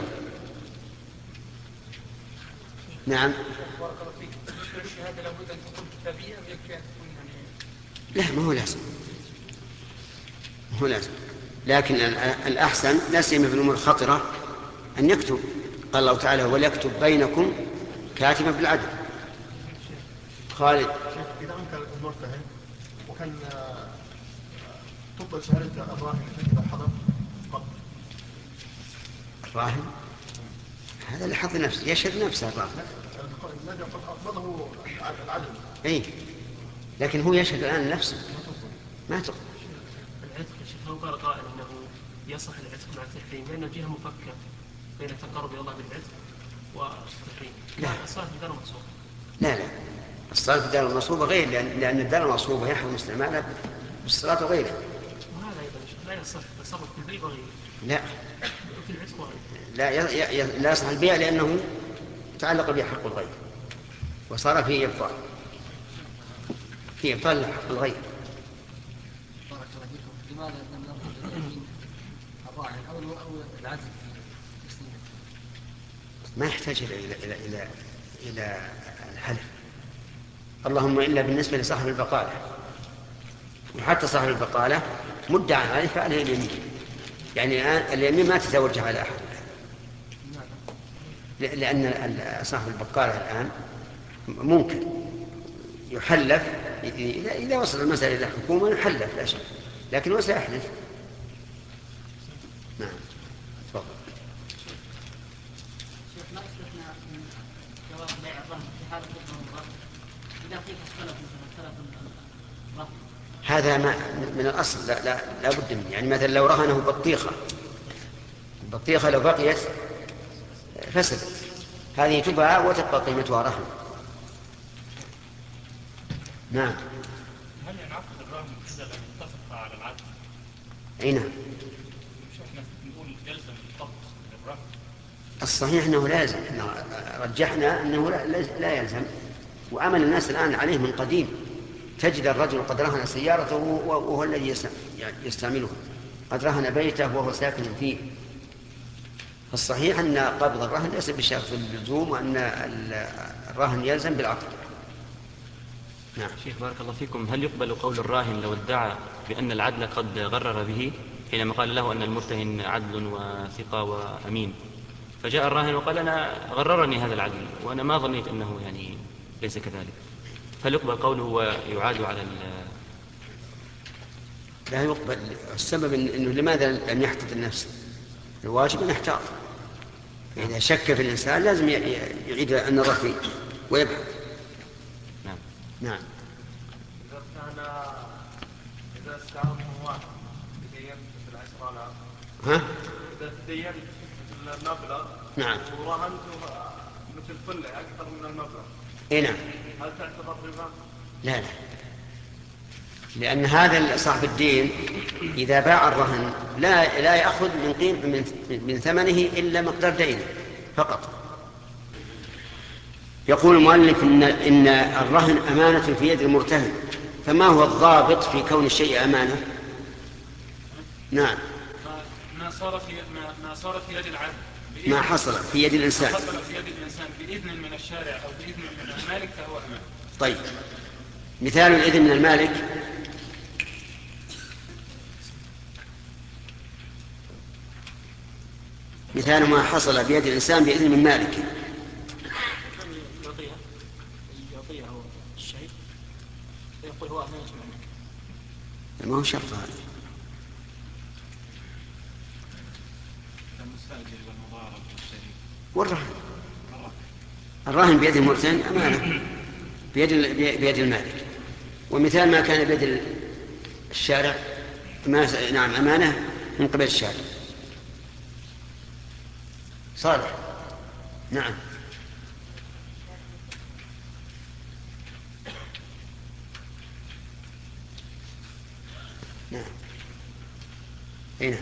نعم. لا، ما هو لازم، ما هو لازم، لكن الأحسن لا سيما في الأمور الخطرة أن يكتب. قال الله تعالى: وليكتب بينكم كاتبا بالعدل. خالد. إذا أنكر المرتهن وكان تبطل شهادة الراهن إذا حضر قبل. الراهن هذا اللي حضر نفسه، يشهد نفسه الراهن. الذي أقبضه العدل. إيه، لكن هو يشهد الآن نفسه ما تقبل. العتق الشيخ، لو قال قائل أنه يصح العتق مع التحريم لأن الجهة مفكة بين التقرب إلى الله بالعتق والتحريم. لا، الصلاة في الدار المغصوبة. لا لا، الصلاة في الدار المغصوبة غير، لأن, لأن الدار المغصوبة يحرم استعمالها بالصلاة وغيرها. وهذا أيضا لا يصح التصرف في البيع وغيره. لا، في العتق لا ي... ي... لا يصح البيع لأنه تعلق به حق الغير، وصار فيه إبطال، فيه إبطال حق الغير. بارك الله فيكم. لماذا لم نرفض اليمين الراهن أو أو العزل في تسليمه؟ ما يحتاج إلى إلى إلى إلى, إلى الحلف، اللهم إلا بالنسبة لصاحب البقالة، وحتى صاحب البقالة مدعى عليه فعليه اليمين، يعني الآن اليمين ما تتوجه على أحد، لأن صاحب البقالة الآن ممكن يحلف إذا وصل المسألة إلى الحكومة، يحلف لا شك، لكن هو سيحلف. نعم، تفضل. شيخ، ما استثنى من جواز بيع الرهن في حالة الرهن إذا قيل اختلف مثلا اختلف الرهن؟ هذا ما من الأصل، لا, لا, لا بد منه. يعني مثلا لو رهنه بطيخة، البطيخة لو بقيت فسدت، هذه تباع وتبقى قيمتها رهن. نعم. هل ينعقد الرهن إذا لم يتفق على العدل؟ أي نعم. مش احنا نقول يلزم الضبط للرهن؟ الصحيح أنه لازم، رجحنا أنه لا, لا يلزم، وعمل الناس الآن عليه من قديم. تجد الرجل قد رهن سيارته وهو الذي يستعملها، قد رهن بيته وهو ساكن فيه. الصحيح أن قبض الرهن ليس بشرط اللزوم، وأن الرهن يلزم بالعقد. نعم. شيخ بارك الله فيكم، هل يقبل قول الراهن لو ادعى بأن العدل قد غرر به حينما قال له أن المرتهن عدل وثقة وأمين، فجاء الراهن وقال أنا غررني هذا العدل وأنا ما ظنيت أنه يعني ليس كذلك، هل يقبل قوله ويعاد على ال... لا يقبل. السبب إنه لماذا لم يحتاط النفس؟ الواجب أن يحتاط، إذا شك في الإنسان لازم يعيد النظر فيه ويبحث. نعم. نعم. إذا كان إذا استعمل واحد بدين مثل عشرة آلاف، ها؟ إذا تدين مثل المبلغ، نعم، ورهنته مثل فلة أكثر من المبلغ، إيه نعم، هل تعتبر ربا؟ لا لا، لأن هذا صاحب الدين إذا باع الرهن لا لا يأخذ من قيم من, من ثمنه إلا مقدار دينه فقط. يقول المؤلف إن, إن الرهن أمانة في يد المرتهن، فما هو الضابط في كون الشيء أمانة؟ نعم. ما صار في ما, ما صار في يد العبد، ما حصل في يد الإنسان، حصل في يد الإنسان بإذن من الشارع أو بإذن من المالك فهو أمانة. طيب، مثال الإذن من المالك مثال ما حصل بيد الإنسان بإذن من مالك. يعطيها يعطيها هو الشيء فيقول هو أمانة منك. ما هو شرط هذا. والرهن الراهن بيد المرتهن أمانة بيد بيد المالك، ومثال ما كان بيد الشارع ما نعم أمانة من قبل الشارع. صالح. نعم. نعم. هنا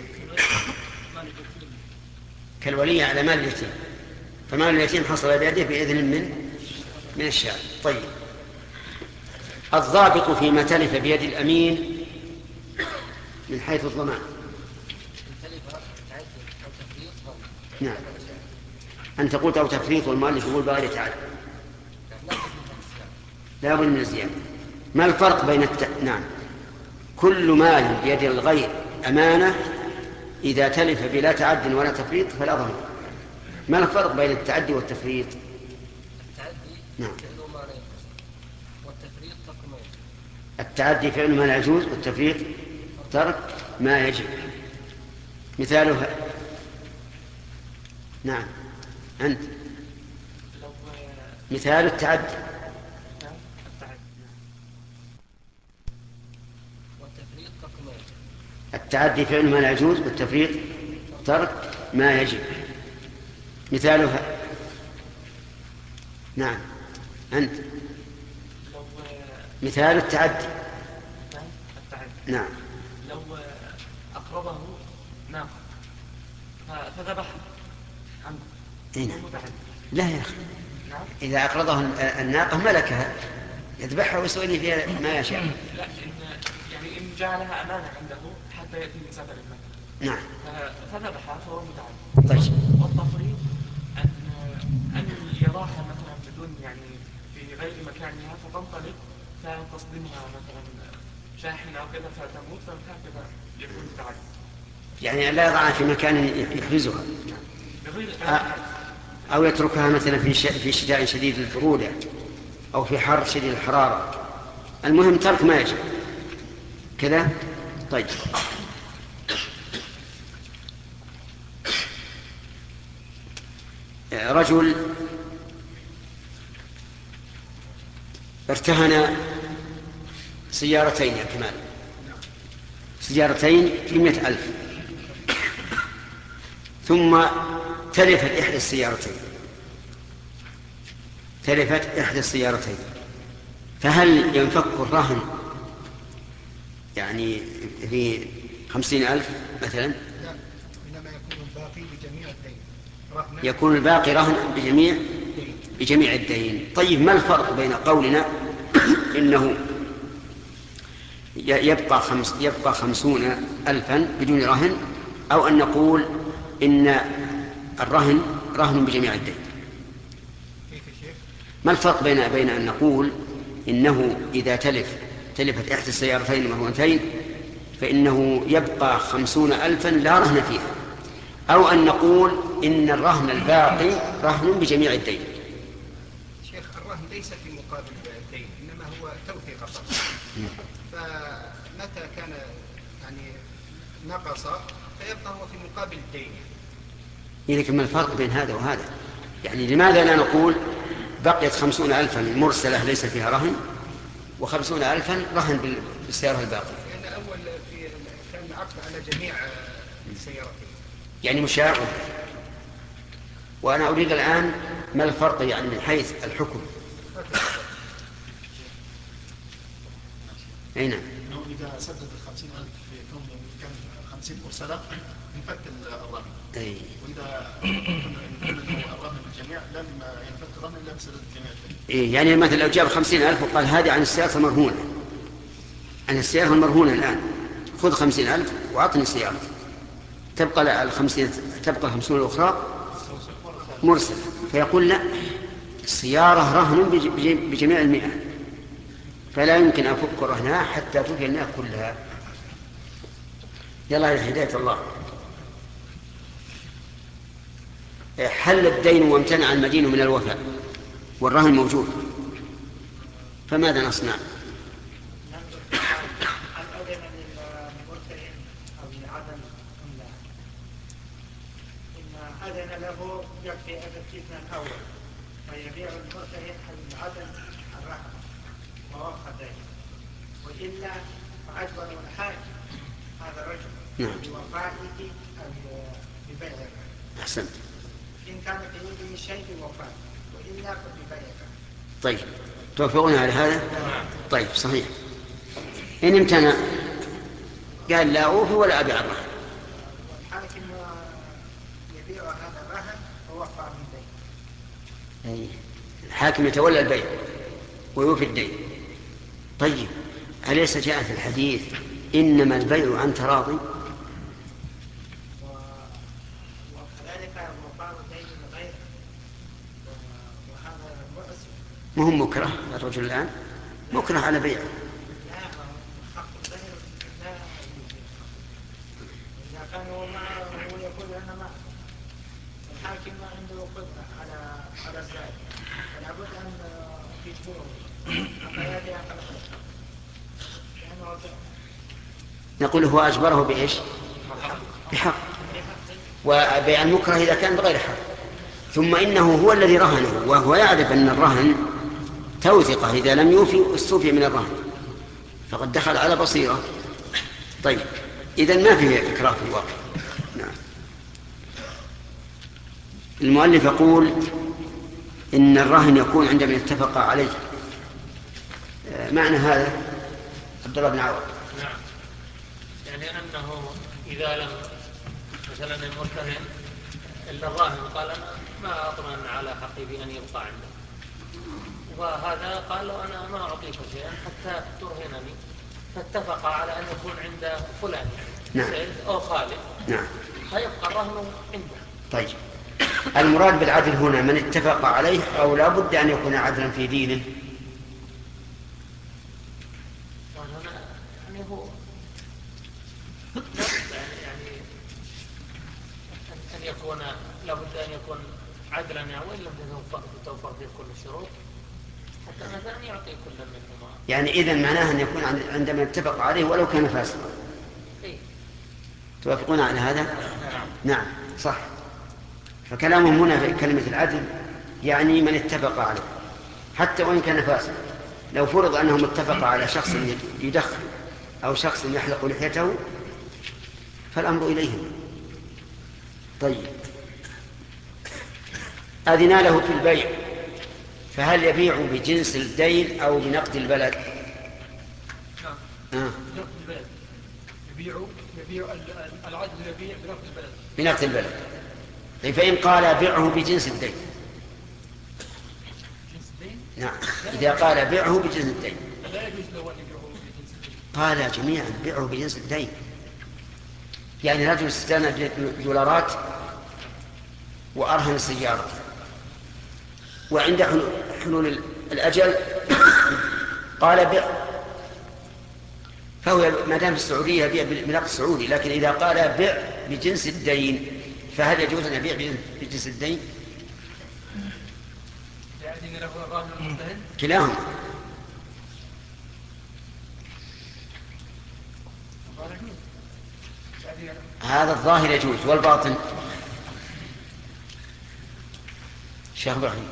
كالولي على مال اليتيم، فمال اليتيم حصل بيده بإذن من من الشارع. طيب، الضابط فيما تلف بيد الأمين من حيث الضمان. نعم. أنت قلت أو تفريط والمؤلف يقول بغير تعد. لا بد من الزيادة. ما الفرق بين الت... نعم. كل مال بيد الغير أمانة إذا تلف بلا تعد ولا تفريط فلا ضمان. ما الفرق بين التعدي والتفريط؟ التعدي نعم. فعل ما لا يجوز والتفريط ترك ما يجوز. التعدي فعل ما لا يجوز والتفريط ترك ما يجب. مثالها نعم أنت مثال التعدي والتفريط ترك ما يجب. التعدي فعل ما لا يجوز والتفريط ترك ما يجب. مثالها نعم أنت مثال التعدي نعم. لو أقربه ناقة فذبح عنه نعم. لا يا أخي إذا أقرضه الناقة ملكها يذبحها ويسوي لي فيها ما يشاء. لا إن يعني إن جعلها أمانة عنده حتى يأتي من سفر المكان. نعم. فذبحها فهو متعدد. طيب. والتفريط أن أن يراها مثلا بدون يعني في غير مكانها فتنطلق فتصدمها مثلا شاحنة أو كذا فتموت فهكذا يكون متعدد. يعني لا يضعها في مكان يحرزها أو يتركها مثلا في في شتاء شديد البرودة أو في حر شديد الحرارة. المهم ترك ما يجب كذا. طيب رجل ارتهن سيارتين يا كمال، سيارتين في مئة ألف، ثم تلفت إحدى السيارتين تلفت إحدى السيارتين فهل ينفك الرهن يعني في خمسين ألف مثلا؟ لا، إنما يكون الباقي بجميع الدين. يكون الباقي رهن بجميع بجميع الدين. طيب ما الفرق بين قولنا إنه يبقى خمس يبقى خمسون ألفا بدون رهن، أو أن نقول إن الرهن رهن بجميع الدين؟ ما الفرق بين بين أن نقول إنه إذا تلف تلفت إحدى السيارتين مرتين فإنه يبقى خمسون ألفا لا رهن فيها، أو أن نقول إن الرهن الباقي رهن بجميع الدين؟ شيخ، الرهن ليس في مقابل الدين، إنما هو توثيق فقط. فمتى كان يعني نقص فيبقى هو في مقابل الدين. لكن ما الفرق بين هذا وهذا؟ يعني لماذا لا نقول بقيت خمسون ألفا مرسلة ليس فيها رهن وخمسون ألفا رهن بالسيارة الباقية؟ لأن أول في كان عقد على جميع السيارتين يعني مشاع. وأنا أريد الآن ما الفرق يعني من حيث الحكم. أين؟ إنه إذا سدد الخمسين ألف في كون كان خمسين مرسلة ينفك الرهن. أي. وإذا كان الرهن بالجميع لم ينفك الرهن إلا بسدد الجميع. إيه يعني مثلا لو جاب خمسين ألف وقال هذه عن السيارة المرهونة، عن السيارة المرهونة الآن خذ خمسين ألف وأعطني السيارة، تبقى الخمسين تبقى الخمسون الأخرى مرسلة، فيقول لا، السيارة رهن بجميع المئة فلا يمكن أن أفك رهنها حتى تفي المئة كلها. يلا يا هداية الله. حل الدين وامتنع المدين من الوفاء والرهن موجود، فماذا نصنع؟ أذن له يكفي الاستثناء الأول فيبيع المرتهن العدل الرهن ووقف الدين، وإلا فأجبر الحاج هذا الرجل نعم. بوفائه ببيع الرهن. أحسنت. إن كان في يده شيء بوفائه وإلا فببيع الرهن. طيب توافقون على هذا؟ طيب صحيح. إن امتنع قال لا أوفي ولا أبيع الرهن، والحاكم يبيع هذا الرهن ووفى من دين. الحاكم يتولى البيع ويوفي الدين. طيب أليس جاء في الحديث إنما البيع عن تراضي؟ وكذلك وقع دين الغير وهذا مؤسف. ما هو مكره الرجل الآن مكره على بيعه. لا حق الغير لا يوجد. إذا كان هو معه ويقول أنا معه الحاكم ما عنده قدرة على على الزائد فلا بد أن يجبره حتى يأتي أقل خير. لأنه نقول هو أجبره بإيش؟ بحق. وبيع المكره إذا كان بغير حق. ثم إنه هو الذي رهنه وهو يعرف أن الرهن توثقة، إذا لم يوفي استوفي من الرهن فقد دخل على بصيرة. طيب إذن ما فيه إكراه في الواقع. نعم. المؤلف يقول إن الرهن يكون عندما يتفق عليه. معنى هذا عبد الله بن عوض. نعم، يعني أنه إذا لم مثلا المرتهن إلا الراهن قال أنا ما أطمئن على حقي بأن يبقى عنده، وهذا قال له أنا ما أعطيك شيئا حتى ترهنني، فاتفق على أن يكون عند فلان نعم. سيد أو خالد. نعم. فيبقى الرهن عنده. طيب المراد بالعدل هنا من اتفق عليه أو لا بد أن يكون عدلا في دينه؟ يعني هو يعني أن يكون لابد أن يكون عدلا يعني وإن لم تتوفر فيه كل الشروط حتى مثلا يعطي كل منهما. يعني إذن معناها أن يكون عندما اتفق عليه ولو كان فاسقا. إيه؟ توافقون على هذا؟ نعم. نعم صح. فكلامهم هنا في كلمة العدل يعني من اتفق عليه حتى وإن كان فاسقا. لو فرض أنهم اتفقوا على شخص يدخن أو شخص يحلق لحيته فالأمر إليهم. طيب أذن له في البيع فهل يبيع بجنس الدين أو بنقد البلد؟ نعم. آه. بنقد البلد. يبيع يبيع العدل يبيع بنقد البلد. بنقد البلد. طيب فإن قال بيعه بجنس الدين. جنس الدين؟ نعم. إذا قال بيعه بجنس الدين. لا يجوز له أن يبيعه بجنس الدين. قال جميعا بيعه بجنس الدين. يعني رجل استنى دولارات وأرهن السيارة وعند حلول الأجل قال بيع، فهو ما دام في السعودية يبيع بنقد السعودي، لكن إذا قال بيع بجنس الدين فهل يجوز أن يبيع بجنس الدين؟ كلاهما. هذا الظاهر يجوز والباطن شيخ إبراهيم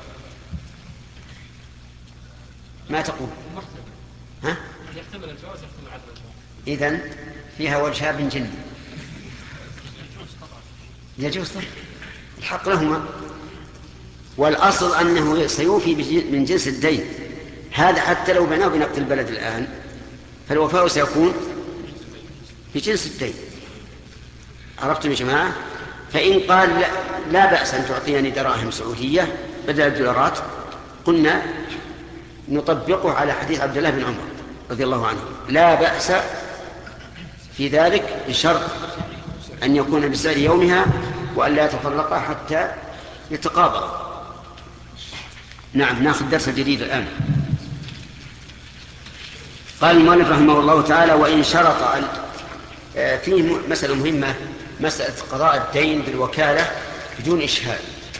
ما تقول؟ ها؟ يحتمل الجواز يحتمل عدم الجواز. إذن فيها وجه بن جن. يجوز طبعا الحق لهما، والأصل أنه سيوفي من جنس الدين. هذا حتى لو بناه بنقد البلد الآن فالوفاء سيكون بجنس الدين. عرفتم يا جماعة؟ فإن قال لا, لا بأس أن تعطيني دراهم سعودية بدل الدولارات قلنا نطبقه على حديث عبد الله بن عمر رضي الله عنه لا بأس في ذلك بشرط أن يكون بسعر يومها وأن لا يتفرقا حتى يتقابل. نعم ناخذ درس جديد الآن. قال المؤلف رحمه الله تعالى وإن شرط فيه مسألة مهمة، مسألة قضاء الدين بالوكالة بدون إشهاد.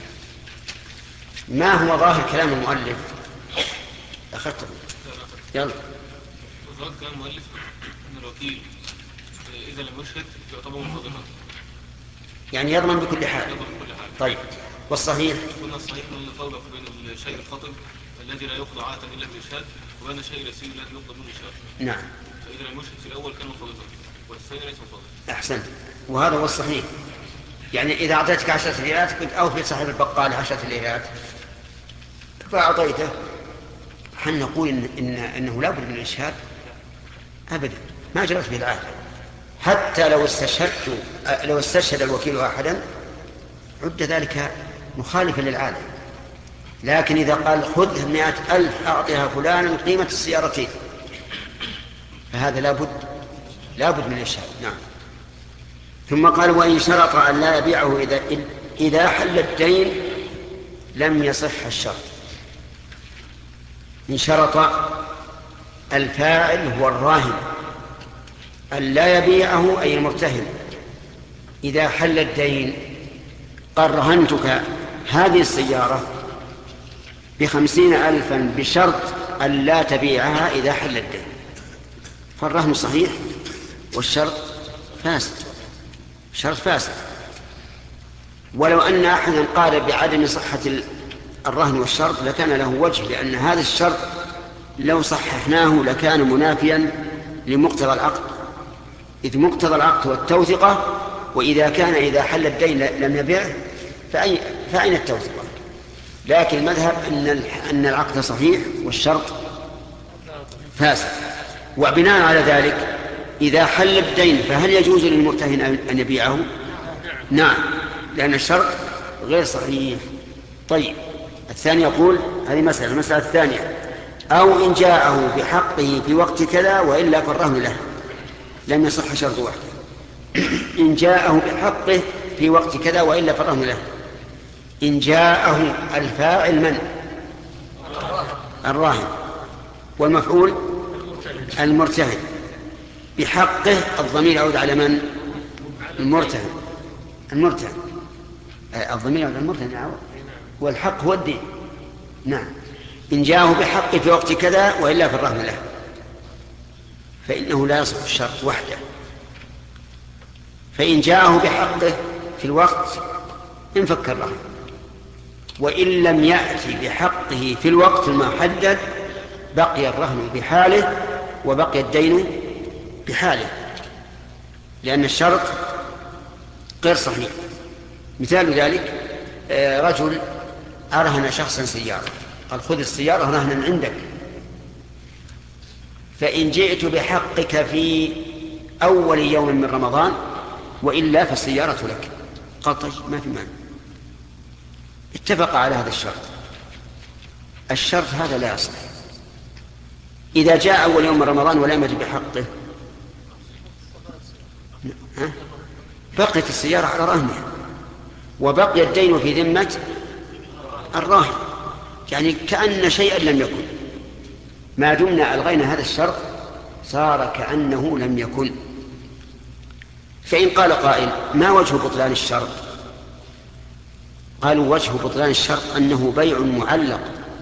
ما هو ظاهر كلام المؤلف؟ أخذته يلا. ظاهر كلام المؤلف أن الوكيل إذا لم يشهد يعتبر مفضلا، يعني يضمن بكل حال. طيب والصحيح؟ قلنا الصحيح أن الفرق بين الشيء الخطر الذي لا يقضى عادة إلا بالإشهاد وبين الشيء اليسير الذي يقضى منه إشهاد. نعم. فإذا لم يشهد في الأول كان مفضلا والثاني ليس مفضلا. أحسنت، وهذا هو الصحيح. يعني إذا أعطيتك عشرة ريالات كنت أوفي صاحب البقال عشرة ريالات فأعطيته، هل نقول إن إن إنه لا بد من الإشهاد؟ أبدا، ما جرت به العادة. حتى لو استشهدت لو استشهد الوكيل أحدا عد ذلك مخالفا للعادة. لكن إذا قال خذ مئة ألف أعطيها فلانا قيمة السيارتين فهذا لابد لابد من الإشهاد. نعم. ثم قال وإن شرط أن لا يبيعه إذا, إذا حل الدين لم يصح الشرط. إن شرط الفاعل هو الراهن أن لا يبيعه أي المرتهن إذا حل الدين، قال رهنتك هذه السيارة بخمسين ألفا بشرط أن لا تبيعها إذا حل الدين، فالرهن صحيح والشرط فاسد، شرط فاسد. ولو أن أحدا قال بعدم صحة الرهن والشرط لكان له وجه، لأن هذا الشرط لو صححناه لكان منافيا لمقتضى العقد، إذ مقتضى العقد والتوثقة، وإذا كان إذا حل الدين لم يبيعه فأين التوثقة؟ لكن المذهب أن أن العقد صحيح والشرط فاسد. وبناء على ذلك إذا حل الدين فهل يجوز للمرتهن أن يبيعه؟ نعم، لأن الشرط غير صحيح. طيب، الثاني يقول هذه مسألة. المسألة الثانية أو إن جاءه بحقه في وقت كذا وإلا فالرهن له، لم يصح شرط واحد. إن جاءه بحقه في وقت كذا وإلا فالرهن له. إن جاءه الفاعل من؟ الراهن، والمفعول المرتهن. بحقه الضمير يعود على من؟ المرتهن. المرتهن الضمير يعود على المرتهن، والحق هو الدين. نعم. إن جاءه بحقه في وقت كذا وإلا فالرهن له، فإنه لا يصح الشرط وحده. فإن جاءه بحقه في الوقت انفك الرهن، وإن لم يأتي بحقه في الوقت المحدد بقي الرهن بحاله وبقي الدين بحاله، لأن الشرط غير صحيح. مثال ذلك رجل أرهن شخصا سيارة، قال خذ السيارة رهنا عندك، فإن جئت بحقك في أول يوم من رمضان وإلا فالسيارة لك، قال طيب ما في مانع. اتفق على هذا الشرط. الشرط هذا لا يصح. إذا جاء أول يوم من رمضان ولم يجب بحقه بقيت السيارة على رهنها وبقي الدين في ذمة الراهن، يعني كأن شيئا لم يكن. ما دمنا ألغينا هذا الشرط صار كأنه لم يكن. فإن قال قائل ما وجه بطلان الشرط؟ قالوا وجه بطلان الشرط أنه بيع معلق،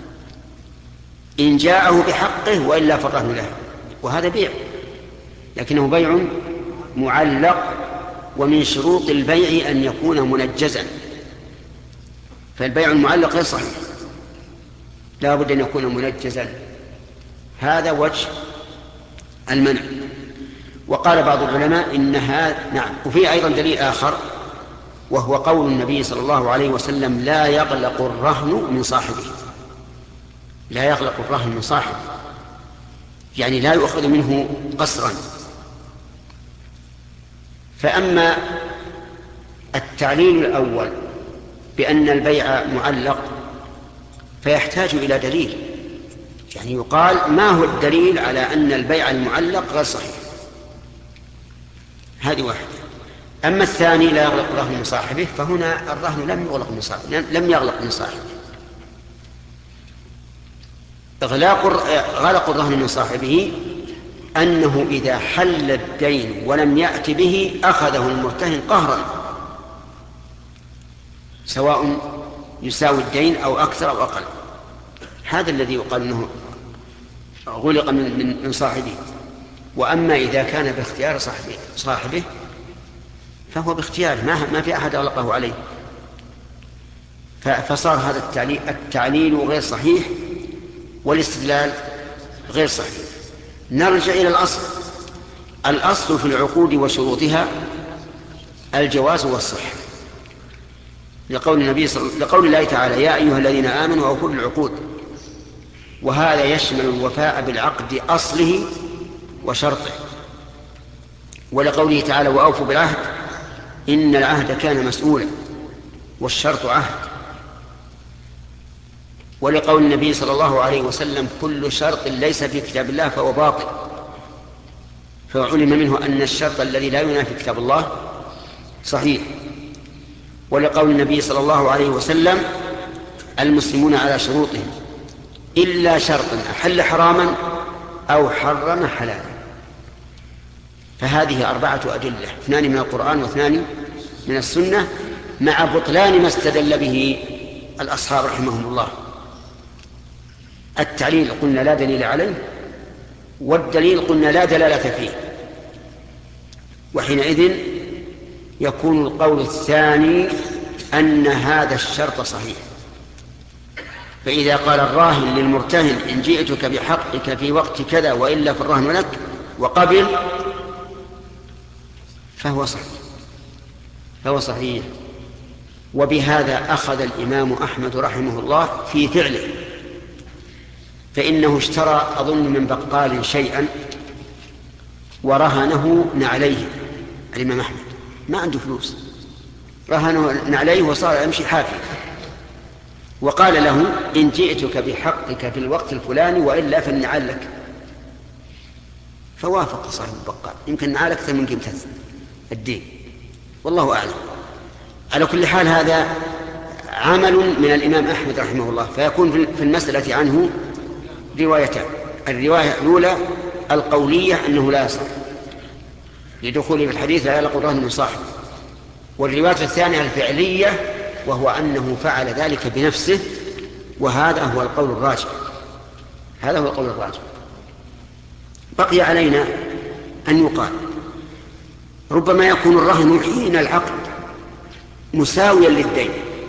إن جاءه بحقه وإلا فالرهن له، وهذا بيع لكنه بيع معلق، ومن شروط البيع أن يكون منجزا، فالبيع المعلق غير صحيح، لا بد أن يكون منجزا. هذا وجه المنع. وقال بعض العلماء إنها نعم. وفي أيضا دليل آخر وهو قول النبي صلى الله عليه وسلم لا يغلق الرهن من صاحبه. لا يغلق الرهن من صاحبه يعني لا يؤخذ منه قسرا. فأما التعليل الأول بأن البيع معلق فيحتاج إلى دليل، يعني يقال ما هو الدليل على أن البيع المعلق غير صحيح؟ هذه واحدة. أما الثاني لا يغلق الرهن من صاحبه، فهنا الرهن لم يغلق من صاحبه، لم يغلق من صاحبه. إغلاق غلق الرهن من صاحبه أنه إذا حل الدين ولم يأت به أخذه المرتهن قهرا، سواء يساوي الدين أو أكثر أو أقل. هذا الذي يقال أنه غلق من من صاحبه. وأما إذا كان باختيار صاحبه, صاحبه فهو باختياره، ما ما في أحد أغلقه عليه. فصار هذا التعليل, التعليل غير صحيح والاستدلال غير صحيح. نرجع إلى الأصل. الأصل في العقود وشروطها الجواز والصحة، لقول النبي صلى لقول الله تعالى يا أيها الذين آمنوا أوفوا بالعقود، وهذا يشمل الوفاء بالعقد أصله وشرطه. ولقوله تعالى وأوفوا بالعهد إن العهد كان مسؤولا والشرط عهد. ولقول النبي صلى الله عليه وسلم كل شرط ليس في كتاب الله فهو باطل. فعلم منه أن الشرط الذي لا ينافي كتاب الله صحيح. ولقول النبي صلى الله عليه وسلم المسلمون على شروطهم إلا شرطا أحل حراما أو حرم حلالا. فهذه أربعة أدلة، اثنان من القرآن واثنان من السنة، مع بطلان ما استدل به الأصحاب رحمهم الله. التعليل قلنا لا دليل عليه، والدليل قلنا لا دلالة فيه، وحينئذ يكون القول الثاني أن هذا الشرط صحيح. فإذا قال الراهن للمرتهن إن جئتك بحقك في وقت كذا وإلا فالرهن لك وقبل فهو صحيح فهو صحيح. وبهذا أخذ الإمام أحمد رحمه الله في فعله، فإنه اشترى أظن من بقال شيئا ورهنه نعليه. الإمام أحمد ما عنده فلوس، رهنه نعليه وصار يمشي حافي، وقال له إن جئتك بحقك في الوقت الفلاني وإلا فالنعال لك. فوافق صاحب البقال، يمكن النعال أكثر من قيمة الدين، والله أعلم. على كل حال هذا عمل من الإمام أحمد رحمه الله، فيكون في المسألة عنه روايتان. الرواية الأولى القولية أنه لا يصح لدخوله في الحديث لا يلقى الرهن من صاحب، والرواية الثانية الفعلية وهو أنه فعل ذلك بنفسه، وهذا هو القول الراجح هذا هو القول الراجح. بقي علينا أن يقال ربما يكون الرهن حين العقد مساويا للدين،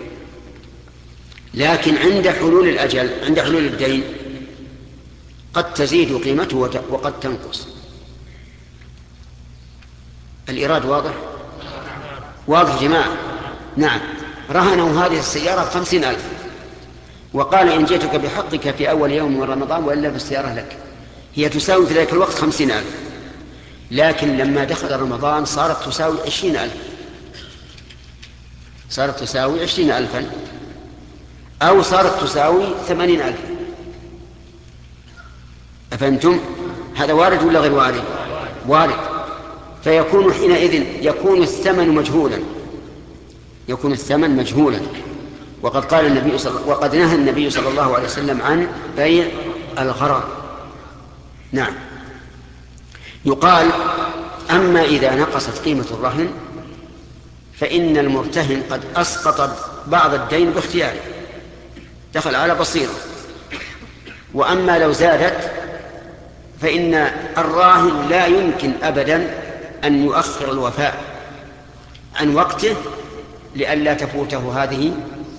لكن عند حلول الأجل عند حلول الدين قد تزيد قيمته وقد تنقص. الإيراد واضح؟ واضح جماعة؟ نعم. رهنوا هذه السيارة خمسين ألف وقال إن جئتك بحقك في أول يوم من رمضان وإلا بالسيارة لك، هي تساوي في ذلك الوقت خمسين ألف، لكن لما دخل رمضان صارت تساوي عشرين ألف صارت تساوي عشرين ألفا أو صارت تساوي ثمانين ألف. أفهمتم؟ هذا وارد ولا غير وارد؟ وارد. فيكون حينئذ يكون الثمن مجهولا يكون الثمن مجهولا وقد قال النبي صلى وقد نهى النبي صلى الله عليه وسلم عن بيع الغرر. نعم. يقال أما إذا نقصت قيمة الرهن فإن المرتهن قد أسقط بعض الدين باختياره، دخل على بصيرة. وأما لو زادت فإن الراهن لا يمكن أبدا أن يؤخر الوفاء عن وقته لئلا تفوته هذه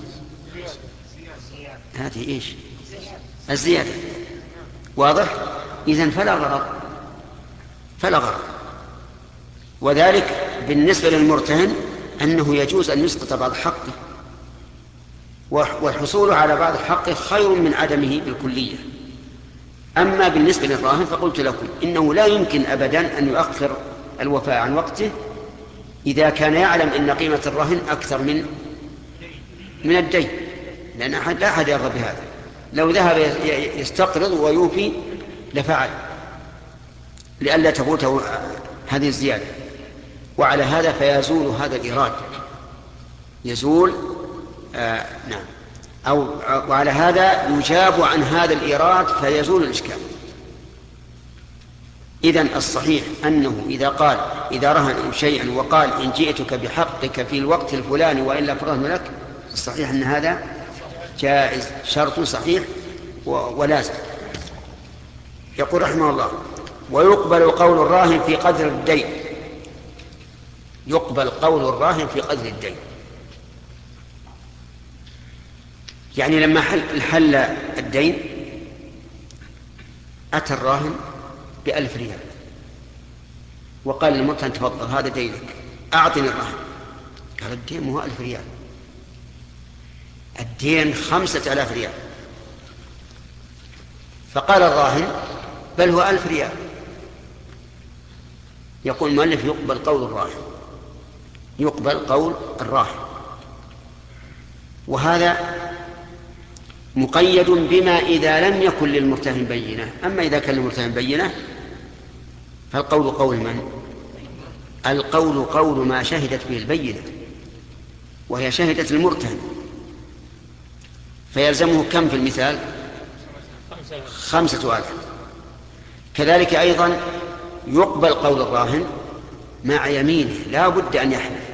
هذه إيش الزيادة. واضح؟ إذن فلا غرض فلا غرض. وذلك بالنسبة للمرتهن أنه يجوز أن يسقط بعض حقه، والحصول على بعض حقه خير من عدمه بالكلية. أما بالنسبة للراهن فقلت لكم إنه لا يمكن أبدا أن يؤخر الوفاء عن وقته إذا كان يعلم أن قيمة الرهن أكثر من من الدين، لأن أحد لا أحد يرضى بهذا. لو ذهب يستقرض ويوفي لفعل لئلا تفوته هذه الزيادة. وعلى هذا فيزول هذا الإيراد يزول آه نعم أو وعلى هذا يجاب عن هذا الإيراد فيزول الإشكال. إذن الصحيح أنه إذا قال إذا رهن شيئا وقال إن جئتك بحقك في الوقت الفلاني وإلا فرهن لك، الصحيح أن هذا جائز، شرط صحيح ولازم. يقول رحمه الله ويقبل قول الراهن في قدر الدين. يقبل قول الراهن في قدر الدين، يعني لما حل, حل الدين أتى الراهن بألف ريال وقال للمرتهن تفضل هذا دينك أعطني الرهن. قال الدين هو ألف ريال، الدين خمسة آلاف ريال. فقال الراهن بل هو ألف ريال. يقول المؤلف يقبل قول الراهن يقبل قول الراهن وهذا مقيد بما إذا لم يكن للمرتهن بينة. أما إذا كان للمرتهن بينة فالقول قول من؟ القول قول ما شهدت به البينة، وهي شهدت المرتهن، فيلزمه كم في المثال؟ خمسة آلاف. كذلك أيضا يقبل قول الراهن مع يمينه، لا بد أن يحلف،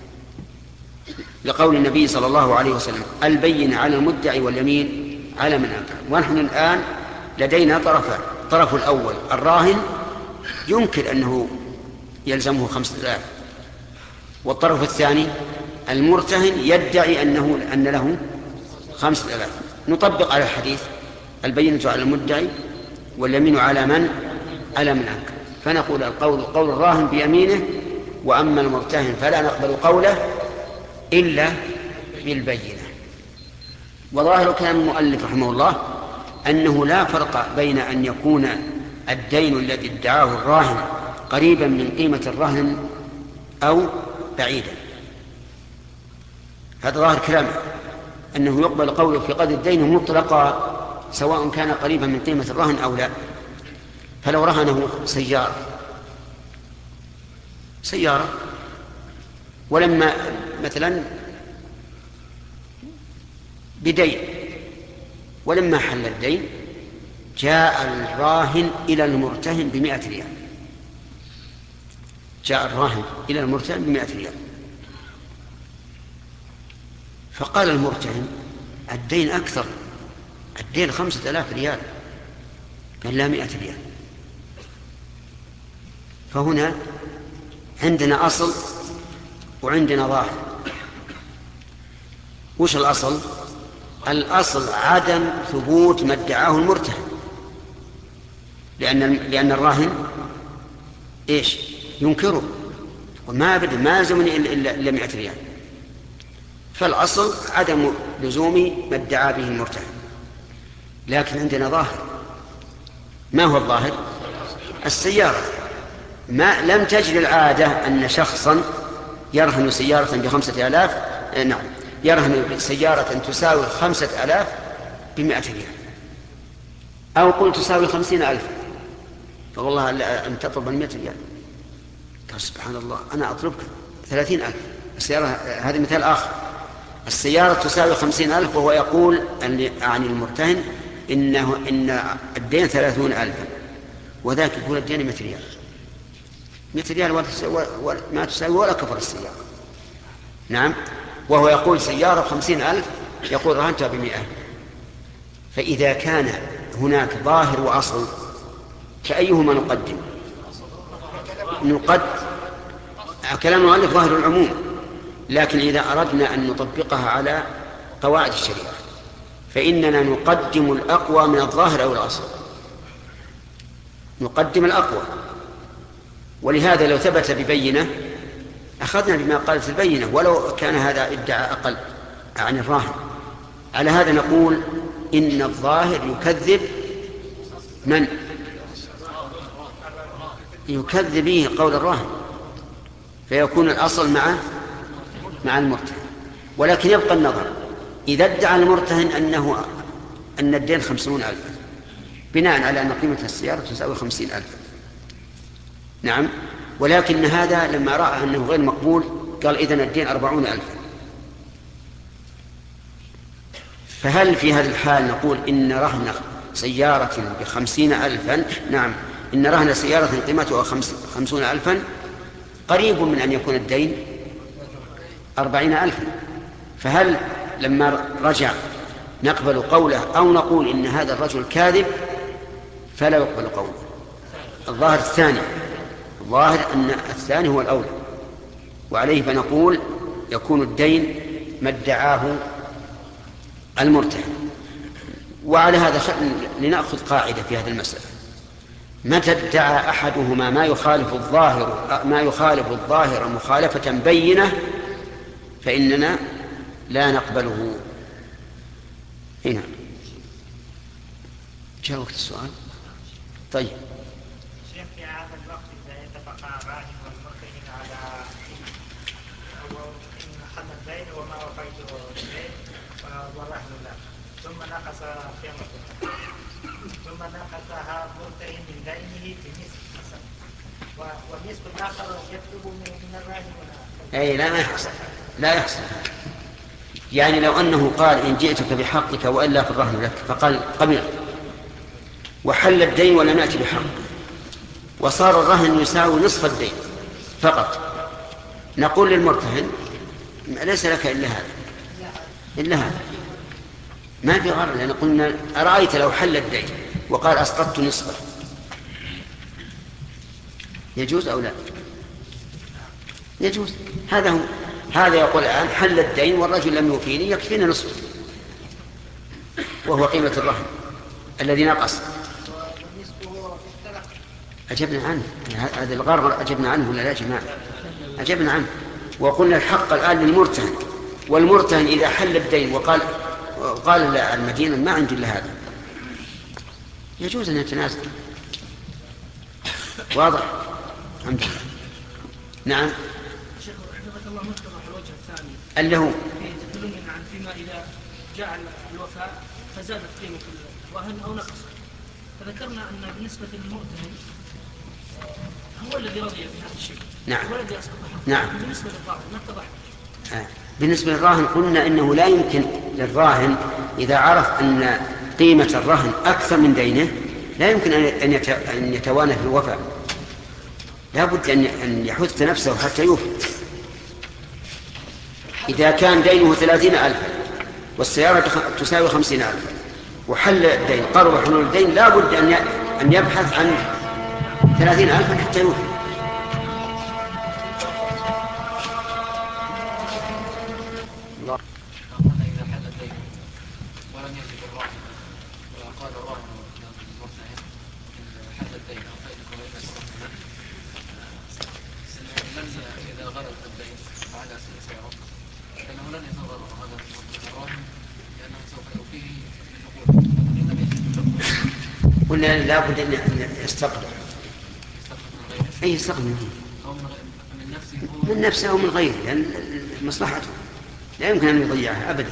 لقول النبي صلى الله عليه وسلم: البينة على المدعي واليمين على من أنكر. ونحن الآن لدينا طرفان: الطرف الأول الراهن ينكر أنه يلزمه خمسة آلاف، والطرف الثاني المرتهن يدعي أنه أن له خمسة آلاف. نطبق على الحديث: البينة على المدعي واليمين على من على من أنكر. فنقول القول قول الراهن بيمينه، وأما المرتهن فلا نقبل قوله إلا بالبينة. وظاهر كلام المؤلف رحمه الله أنه لا فرق بين أن يكون الدين الذي ادعاه الراهن قريبا من قيمة الرهن أو بعيدا. هذا ظاهر كلامه، أنه يقبل قوله في قدر الدين مطلقا سواء كان قريبا من قيمة الرهن أو لا. فلو رهنه سيارة سيارة ولما مثلا بدين، ولما حل الدين جاء الراهن إلى المرتهن بمئة ريال، جاء الراهن إلى المرتهن بمئة ريال، فقال المرتهن: الدين أكثر، الدين خمسة آلاف ريال. قال: لا، مئة ريال. فهنا عندنا أصل وعندنا ظاهر. وش الأصل؟ الأصل عدم ثبوت ما ادعاه المرتهن، لأن لأن الراهن إيش؟ ينكره، وما بد ما يلزمني إلا مئة ريال. فالأصل عدم لزوم ما ادعى به المرتهن. لكن عندنا ظاهر. ما هو الظاهر؟ السيارة. ما لم تجري العادة أن شخصا يرهن سيارة بخمسة آلاف، نعم، يرهن سيارة تساوي خمسة آلاف بمئة ريال، أو قل تساوي خمسين ألف، فوالله أن تطلب المئة ريال. قال: سبحان الله، أنا أطلبك ثلاثين ألف. السيارة، هذا مثال آخر، السيارة تساوي خمسين ألف، وهو يقول عن المرتهن إنه إن الدين ثلاثون ألفا، وذاك يقول الدين مئة ريال. مئة ريال ما تساوي ولا كفر السيارة. نعم، وهو يقول سيارة خمسين ألف، يقول رهنتها بمئة. فإذا كان هناك ظاهر وأصل فأيهما نقدم؟ نقدم كلام المؤلف ظاهر العموم، لكن إذا أردنا أن نطبقها على قواعد الشريعة فإننا نقدم الأقوى من الظاهر أو الأصل، نقدم الأقوى. ولهذا لو ثبت ببينة أخذنا بما قالت البينة ولو كان هذا ادعى أقل عن الراهن. على هذا نقول إن الظاهر يكذب من؟ يكذب به قول الراهن، فيكون الأصل مع مع المرتهن. ولكن يبقى النظر: إذا ادعى المرتهن أنه أن الدين خمسون ألفا بناء على أن قيمة السيارة تساوي خمسين ألفا، نعم، ولكن هذا لما رأى أنه غير مقبول قال: إذن الدين أربعون ألفا. فهل في هذا الحال نقول إن رهن سيارة بخمسين ألفا، نعم، إن رهن سيارة قيمتها خمسون ألفا قريب من أن يكون الدين أربعين ألفا، فهل لما رجع نقبل قوله أو نقول إن هذا الرجل كاذب؟ فلا يقبل قوله. الظاهر الثاني، الظاهر أن الثاني هو الأولى، وعليه فنقول يكون الدين ما ادعاه المرتهن. وعلى هذا لنأخذ قاعدة في هذه المسألة: متى ادعى أحدهما ما يخالف الظاهر ما يخالف الظاهر مخالفة بينة فإننا لا نقبله. هنا جاء وقت السؤال. طيب، شيخ، في هذا الوقت إذا اتفق الراهن والمرتهن على إن حل الدين وما وفيته الدين والرهن له، ثم نقص قيمته، ثم نقصها المرتهن من دينه بنصف مثلا، والنصف الآخر يطلب من الراهن ولا أي لا ما يحصل لا يحصل. يعني لو أنه قال إن جئتك بحقك وإلا في الرهن لك فقال قبل وحل الدين ولم يأتي بحق وصار الرهن يساوي نصف الدين فقط، نقول للمرتهن ليس لك إلا هذا إلا هذا ما في غرر، لأن قلنا أرأيت لو حل الدين وقال أسقطت نصفه يجوز أو لا؟ يجوز. هذا هو. هذا يقول الآن حل الدين والرجل لم يوفيني يكفيني نصفه وهو قيمة الرهن الذي نقص. أجبنا عنه هذا الغرر أجبنا عنه ولا لا جماعة؟ أجبنا عنه وقلنا الحق الآن للمرتهن، والمرتهن إذا حل الدين وقال قال المدينة ما عندي إلا هذا يجوز أن يتنازل. واضح؟ الحمد لله. نعم. شيخ حفظك الله متضح الوجه الثاني اللي هو تكلمنا عن فيما إذا جاء الوفاء فزادت قيمة الرهن أو نقص، فذكرنا أن بالنسبة للمرتهن هو الذي رضي بهذا الشيء. نعم. هو الذي أسقط حقه. نعم. بالنسبة للراهن ما اتضح. آه. بالنسبة للراهن قلنا إنه لا يمكن للراهن إذا عرف أن قيمة الرهن أكثر من دينه لا يمكن أن يتوانى في الوفاء، لا بد أن يحث نفسه حتى يوفي. إذا كان دينه ثلاثين ألف والسيارة تساوي خمسين ألف وحل الدين قرب حلول الدين لا بد أن يبحث عن ثلاثين ألف حتى يوفي. قلنا لا بد أن يستقبل أي يستقبل من نفسه أو من غيره لأن مصلحته لا يمكن أن يضيعها أبدا.